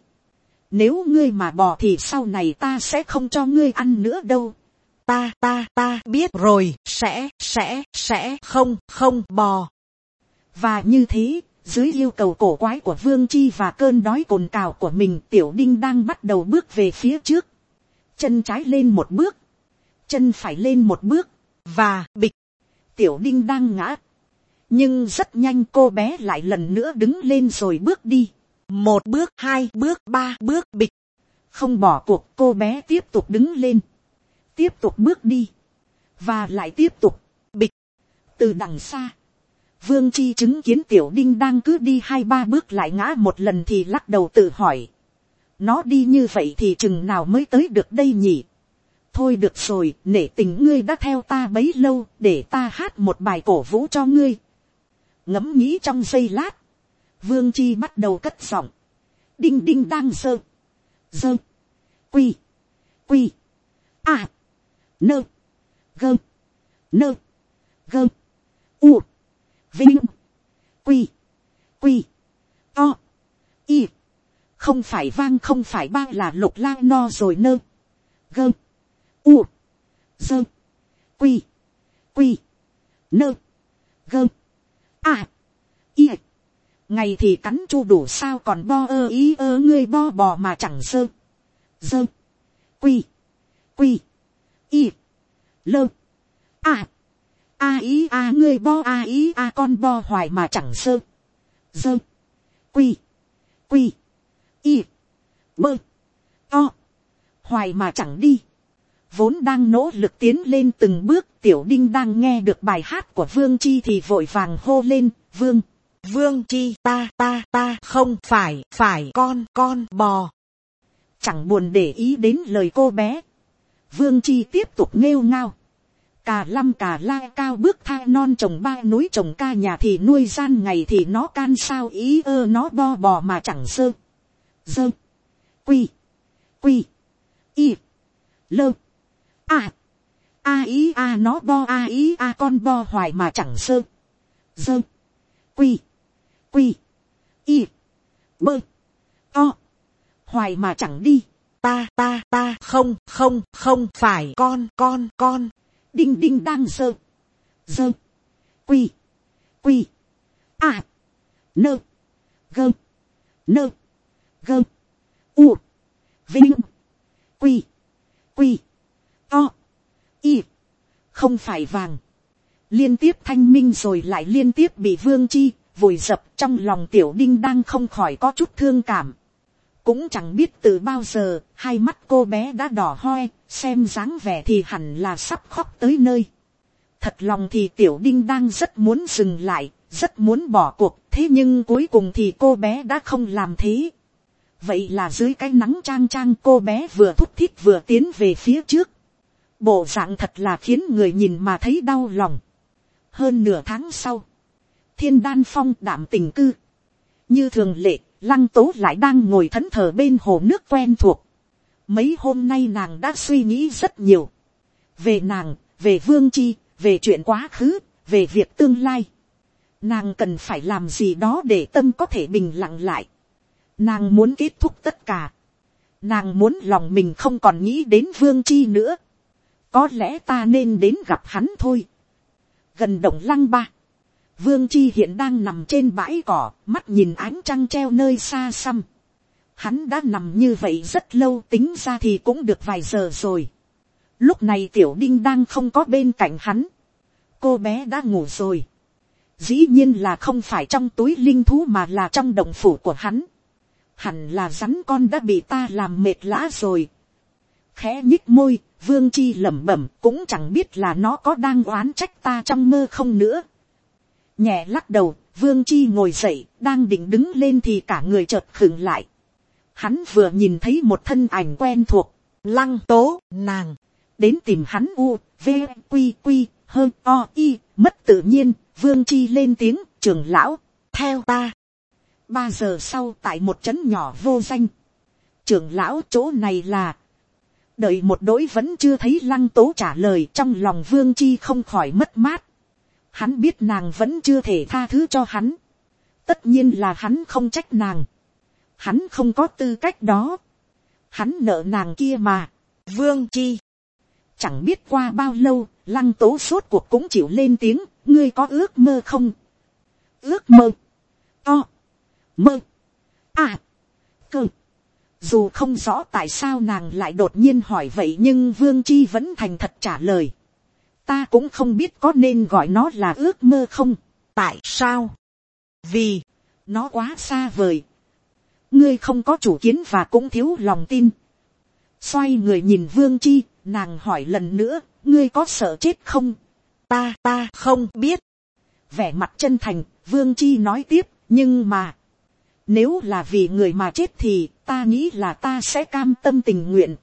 Nếu ngươi mà bò thì sau này ta sẽ không cho ngươi ăn nữa đâu. Ta ta ta biết rồi, sẽ sẽ sẽ không không bò. Và như thế, dưới yêu cầu cổ quái của Vương Chi và cơn đói cồn cào của mình, tiểu đinh đang bắt đầu bước về phía trước. Chân trái lên một bước, chân phải lên một bước, và bịch, tiểu đinh đang ngã. Nhưng rất nhanh cô bé lại lần nữa đứng lên rồi bước đi. Một bước, hai bước, ba bước, bịch. Không bỏ cuộc, cô bé tiếp tục đứng lên. Tiếp tục bước đi. Và lại tiếp tục, bịch. Từ đằng xa, Vương Chi chứng kiến tiểu đinh đang cứ đi hai ba bước lại ngã một lần thì lắc đầu tự hỏi. Nó đi như vậy thì chừng nào mới tới được đây nhỉ? Thôi được rồi, nể tình ngươi đã theo ta bấy lâu, để ta hát một bài cổ vũ cho ngươi. Ngẫm nghĩ trong giây lát, Vương Chi bắt đầu cất giọng. Đinh đinh đang dơ. Dơ. Quy. Quy. À. Nơ. Gơ. Nơ. Gơ. U. Vinh. Quy. Quy. To. Y. Không phải vang không phải ba là lục lang no rồi nơ. Gơ. U. Dơ. Quy. Quy. Nơ. Gơ. À. Y. Ngày thì cắn chu đủ sao còn bo ơ ý ơ ngươi bo bò mà chẳng sơ. Dơ. Quy. Quy. Y. Lơ. À. A ý a ngươi bo a ý a con bo hoài mà chẳng sơ. Dơ. Quy. Quy. Y. Bơ. To. Hoài mà chẳng đi. Vốn đang nỗ lực tiến lên từng bước, tiểu đinh đang nghe được bài hát của Vương Chi thì vội vàng hô lên. Vương. Vương Chi, ta ta ta không phải phải con con bò. Chẳng buồn để ý đến lời cô bé, Vương Chi tiếp tục nghêu ngao. Cà lâm cà la cao bước thai non trồng ba núi trồng ca nhà thì nuôi gian ngày thì nó can sao ý ơ nó bo bò mà chẳng sơ. Dơ. quy, quy, y, lơ, a, a ý a nó bo a ý a con bo hoài mà chẳng sơ, dơ, quy, quy, y, bơ, to, hoài mà chẳng đi. Ta ta ta không không không phải con con con. Đinh đinh đang sơ, dơ, quy, quy, a, nơ, gơ, nơ, gơ, u, vinh, quy, quy, to, y, không phải vàng. Liên tiếp thanh minh rồi lại liên tiếp bị Vương Chi vùi dập, trong lòng tiểu đinh đang không khỏi có chút thương cảm. Cũng chẳng biết từ bao giờ hai mắt cô bé đã đỏ hoe, xem dáng vẻ thì hẳn là sắp khóc tới nơi. Thật lòng thì tiểu đinh đang rất muốn dừng lại, rất muốn bỏ cuộc, thế nhưng cuối cùng thì cô bé đã không làm thế. Vậy là dưới cái nắng chang chang cô bé vừa thúc thiết vừa tiến về phía trước. Bộ dạng thật là khiến người nhìn mà thấy đau lòng. Hơn nửa tháng sau, Thiên Đan Phong Đạm Tình Cư. Như thường lệ, Lăng Tố lại đang ngồi thẫn thờ bên hồ nước quen thuộc. Mấy hôm nay nàng đã suy nghĩ rất nhiều. Về nàng, về Vương Chi, về chuyện quá khứ, về việc tương lai. Nàng cần phải làm gì đó để tâm có thể bình lặng lại. Nàng muốn kết thúc tất cả. Nàng muốn lòng mình không còn nghĩ đến Vương Chi nữa. Có lẽ ta nên đến gặp hắn thôi. Gần Động Lăng Ba, Vương Chi hiện đang nằm trên bãi cỏ, mắt nhìn ánh trăng treo nơi xa xăm. Hắn đã nằm như vậy rất lâu, tính ra thì cũng được vài giờ rồi. Lúc này tiểu đinh đang không có bên cạnh hắn. Cô bé đã ngủ rồi. Dĩ nhiên là không phải trong túi linh thú mà là trong động phủ của hắn. Hẳn là rắn con đã bị ta làm mệt lã rồi. Khẽ nhích môi, Vương Chi lẩm bẩm, cũng chẳng biết là nó có đang oán trách ta trong mơ không nữa. Nhẹ lắc đầu, Vương Chi ngồi dậy, đang định đứng lên thì cả người chợt khựng lại. Hắn vừa nhìn thấy một thân ảnh quen thuộc, Lăng Tố, nàng đến tìm hắn. U, V, Quy, Quy, Hơ, O, Y, mất tự nhiên, Vương Chi lên tiếng, trưởng lão, theo ta. Ba giờ sau tại một trấn nhỏ vô danh. Trưởng lão, chỗ này là... Đợi một đỗi vẫn chưa thấy Lăng Tố trả lời, trong lòng Vương Chi không khỏi mất mát. Hắn biết nàng vẫn chưa thể tha thứ cho hắn. Tất nhiên là hắn không trách nàng. Hắn không có tư cách đó. Hắn nợ nàng kia mà. Vương Chi. Chẳng biết qua bao lâu, Lăng Tố sốt cuộc cũng chịu lên tiếng. Ngươi có ước mơ không? Ước mơ. To. Mơ. À. Cơ. Dù không rõ tại sao nàng lại đột nhiên hỏi vậy, nhưng Vương Chi vẫn thành thật trả lời. Ta cũng không biết có nên gọi nó là ước mơ không. Tại sao? Vì nó quá xa vời. Ngươi không có chủ kiến và cũng thiếu lòng tin. Xoay người nhìn Vương Chi, nàng hỏi lần nữa, ngươi có sợ chết không? Ta ta không biết. Vẻ mặt chân thành, Vương Chi nói tiếp, nhưng mà nếu là vì người mà chết thì ta nghĩ là ta sẽ cam tâm tình nguyện.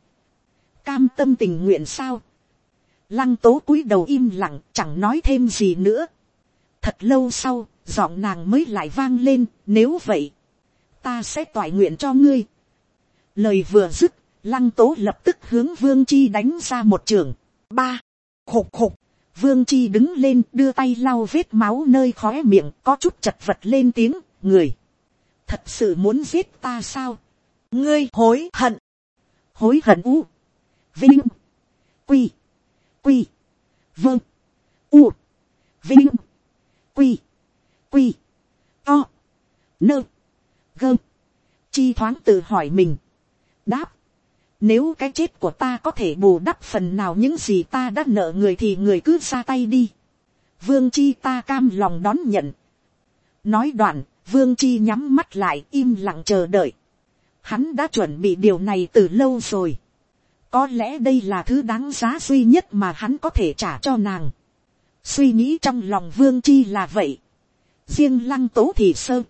Cam tâm tình nguyện sao? Lăng Tố cúi đầu im lặng, chẳng nói thêm gì nữa. Thật lâu sau, giọng nàng mới lại vang lên, nếu vậy, ta sẽ toại nguyện cho ngươi. Lời vừa dứt, Lăng Tố lập tức hướng Vương Chi đánh ra một chưởng. Ba, khục khục, Vương Chi đứng lên đưa tay lau vết máu nơi khóe miệng, có chút chật vật lên tiếng, người. Thật sự muốn giết ta sao? Ngươi hối hận. Hối hận u. Vinh. Quy. Quy. Vâng. U. Vinh. Quy. Quy. To. Nơ. Gơ. Chi thoáng tự hỏi mình. Đáp. Nếu cái chết của ta có thể bù đắp phần nào những gì ta đã nợ người thì người cứ ra tay đi. Vương Chi ta cam lòng đón nhận. Nói đoạn, Vương Chi nhắm mắt lại im lặng chờ đợi. Hắn đã chuẩn bị điều này từ lâu rồi. Có lẽ đây là thứ đáng giá duy nhất mà hắn có thể trả cho nàng. Suy nghĩ trong lòng Vương Chi là vậy. Riêng Lăng Tố thì sơ.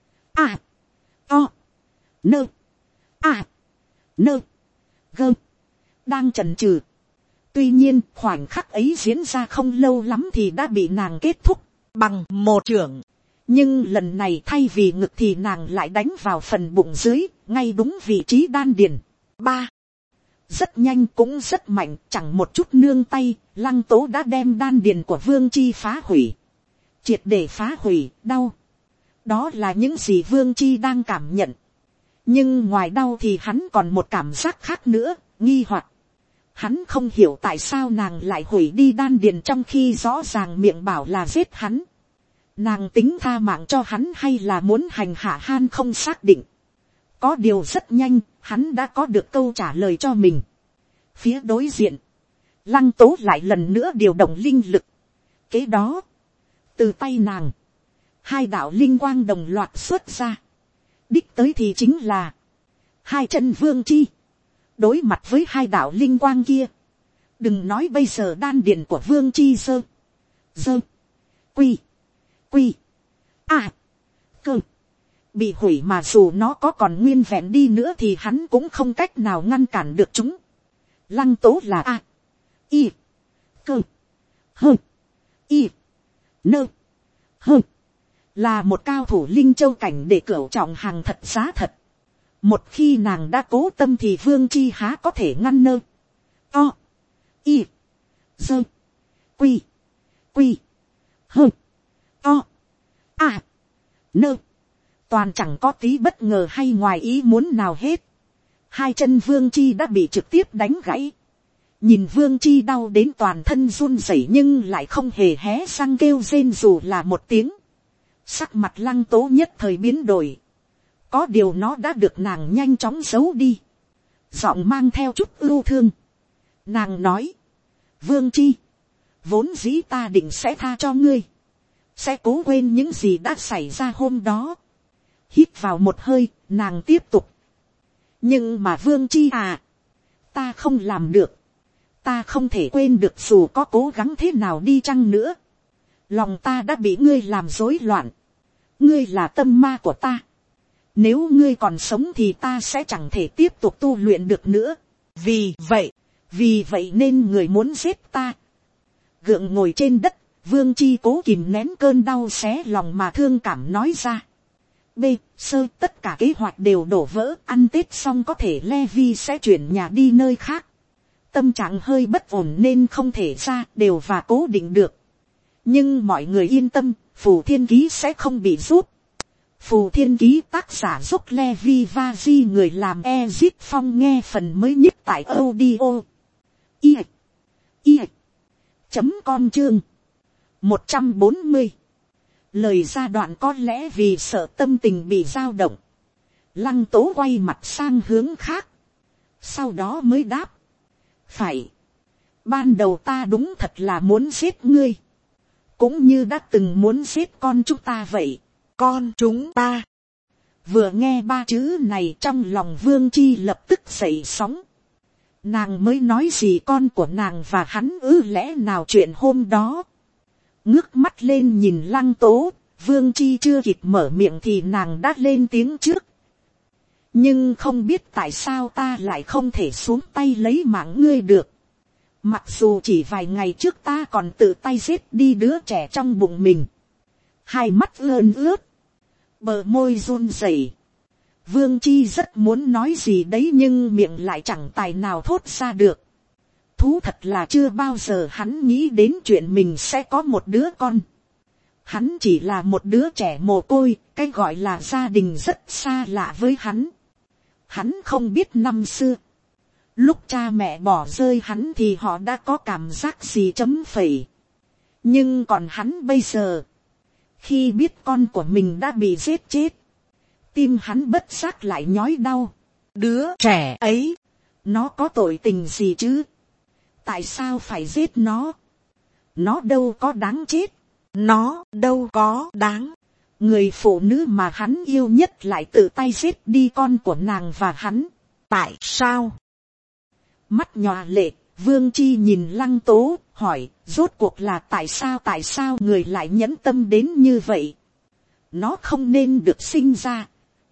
À. To. Nơ. À. Nơ. Gơ. Đang chần chừ. Tuy nhiên khoảnh khắc ấy diễn ra không lâu lắm thì đã bị nàng kết thúc bằng một chưởng. Nhưng lần này thay vì ngực thì nàng lại đánh vào phần bụng dưới, ngay đúng vị trí đan điền. Ba, rất nhanh cũng rất mạnh, chẳng một chút nương tay, Lăng Tố đã đem đan điền của Vương Chi phá hủy, triệt để phá hủy. Đau, đó là những gì Vương Chi đang cảm nhận, nhưng ngoài đau thì hắn còn một cảm giác khác nữa, nghi hoặc. Hắn không hiểu tại sao nàng lại hủy đi đan điền trong khi rõ ràng miệng bảo là giết hắn. Nàng tính tha mạng cho hắn hay là muốn hành hạ han không xác định. Có điều rất nhanh, hắn đã có được câu trả lời cho mình. Phía đối diện, Lăng Tố lại lần nữa điều động linh lực. Kế đó, từ tay nàng, hai đạo linh quang đồng loạt xuất ra. Đích tới thì chính là hai chân Vương Chi. Đối mặt với hai đạo linh quang kia, đừng nói bây giờ đan điền của Vương Chi dơ, dơ, quy, quy, à, cơ, bị hủy, mà dù nó có còn nguyên vẹn đi nữa thì hắn cũng không cách nào ngăn cản được chúng. Lăng Tố là a, y, cơ, hơ, y, nơ, hơ, là một cao thủ linh châu cảnh để cửu trọng hàng thật giá thật. Một khi nàng đã cố tâm thì Vương Chi há có thể ngăn nơ, o, y, dơ, quy, quy, hơ, o, a, nơ, toàn chẳng có tí bất ngờ hay ngoài ý muốn nào hết. Hai chân Vương Chi đã bị trực tiếp đánh gãy. Nhìn Vương Chi đau đến toàn thân run rẩy nhưng lại không hề hé răng kêu rên dù là một tiếng. Sắc mặt Lăng Tố nhất thời biến đổi. Có điều nó đã được nàng nhanh chóng giấu đi. Giọng mang theo chút ưu thương. Nàng nói, Vương Chi, vốn dĩ ta định sẽ tha cho ngươi, sẽ cố quên những gì đã xảy ra hôm đó. Hít vào một hơi, nàng tiếp tục. Nhưng mà Vương Chi à, ta không làm được. Ta không thể quên được dù có cố gắng thế nào đi chăng nữa. Lòng ta đã bị ngươi làm rối loạn. Ngươi là tâm ma của ta. Nếu ngươi còn sống thì ta sẽ chẳng thể tiếp tục tu luyện được nữa. Vì vậy, vì vậy nên người muốn giết ta. Gượng ngồi trên đất, Vương Chi cố kìm nén cơn đau xé lòng mà thương cảm nói ra. B, sơ, tất cả kế hoạch đều đổ vỡ, ăn Tết xong có thể Levi sẽ chuyển nhà đi nơi khác. Tâm trạng hơi bất ổn nên không thể ra đều và cố định được. Nhưng mọi người yên tâm, Phù Thiên Ký sẽ không bị rút. Phù Thiên Ký tác giả giúp Levi và Di, người làm Ezip Phong, nghe phần mới nhất tại audio. I, I, chấm com chương một trăm bốn mươi. Lời ra đoạn có lẽ vì sợ tâm tình bị dao động. Lăng Tố quay mặt sang hướng khác. Sau đó mới đáp. Phải. Ban đầu ta đúng thật là muốn giết ngươi. Cũng như đã từng muốn giết con chúng ta vậy. Con chúng ta. Vừa nghe ba chữ này trong lòng Vương Chi lập tức dậy sóng. Nàng mới nói gì con của nàng và hắn ư, lẽ nào chuyện hôm đó. Ngước mắt lên nhìn Lăng Tố, Vương Chi chưa kịp mở miệng thì nàng đã lên tiếng trước. Nhưng không biết tại sao ta lại không thể xuống tay lấy mạng ngươi được. Mặc dù chỉ vài ngày trước ta còn tự tay giết đi đứa trẻ trong bụng mình. Hai mắt ươn ướt, bờ môi run rẩy. Vương Chi rất muốn nói gì đấy nhưng miệng lại chẳng tài nào thốt ra được. Thú thật là chưa bao giờ hắn nghĩ đến chuyện mình sẽ có một đứa con. Hắn chỉ là một đứa trẻ mồ côi, cái gọi là gia đình rất xa lạ với hắn. Hắn không biết năm xưa, lúc cha mẹ bỏ rơi hắn thì họ đã có cảm giác gì chấm phẩy. Nhưng còn hắn bây giờ, khi biết con của mình đã bị giết chết, tim hắn bất giác lại nhói đau. Đứa trẻ ấy, nó có tội tình gì chứ? Tại sao phải giết nó? Nó đâu có đáng chết. Nó đâu có đáng. Người phụ nữ mà hắn yêu nhất lại tự tay giết đi con của nàng và hắn. Tại sao? Mắt nhòa lệ, Vương Chi nhìn Lăng Tố, hỏi, rốt cuộc là tại sao tại sao người lại nhẫn tâm đến như vậy? Nó không nên được sinh ra.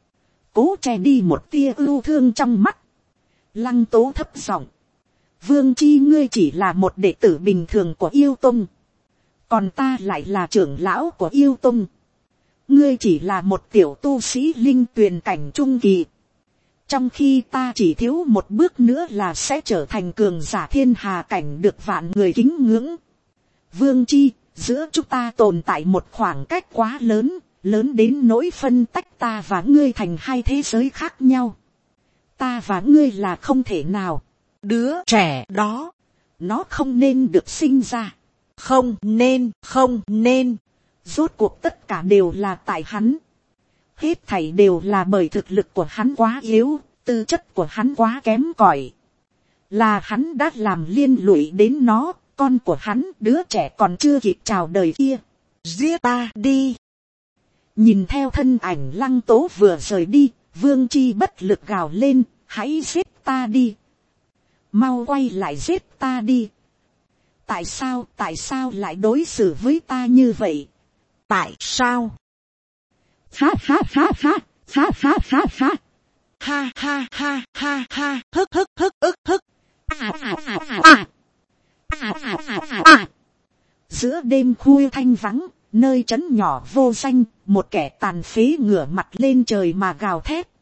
Cố che đi một tia ưu thương trong mắt. Lăng Tố thấp giọng. Vương Chi, ngươi chỉ là một đệ tử bình thường của Yêu Tông. Còn ta lại là trưởng lão của Yêu Tông. Ngươi chỉ là một tiểu tu sĩ linh tuyền cảnh trung kỳ. Trong khi ta chỉ thiếu một bước nữa là sẽ trở thành cường giả thiên hà cảnh được vạn người kính ngưỡng. Vương Chi, giữa chúng ta tồn tại một khoảng cách quá lớn, lớn đến nỗi phân tách ta và ngươi thành hai thế giới khác nhau. Ta và ngươi là không thể nào. Đứa trẻ đó, nó không nên được sinh ra. Không nên, không nên. Rốt cuộc tất cả đều là tại hắn. Hết thảy đều là bởi thực lực của hắn quá yếu, tư chất của hắn quá kém cỏi. Là hắn đã làm liên lụy đến nó, con của hắn, đứa trẻ còn chưa kịp chào đời kia. Giết ta đi. Nhìn theo thân ảnh Lăng Tố vừa rời đi, Vương Chi bất lực gào lên, hãy giết ta đi. Mau quay lại giết ta đi. Tại sao, tại sao lại đối xử với ta như vậy? Tại sao? Ha ha ha ha, ha ha ha ha. Ha ha ha ha ha, hức hức hức ức hức. À à à à à. À à à à à. Giữa đêm khuya thanh vắng, nơi trấn nhỏ vô danh, một kẻ tàn phế ngửa mặt lên trời mà gào thét.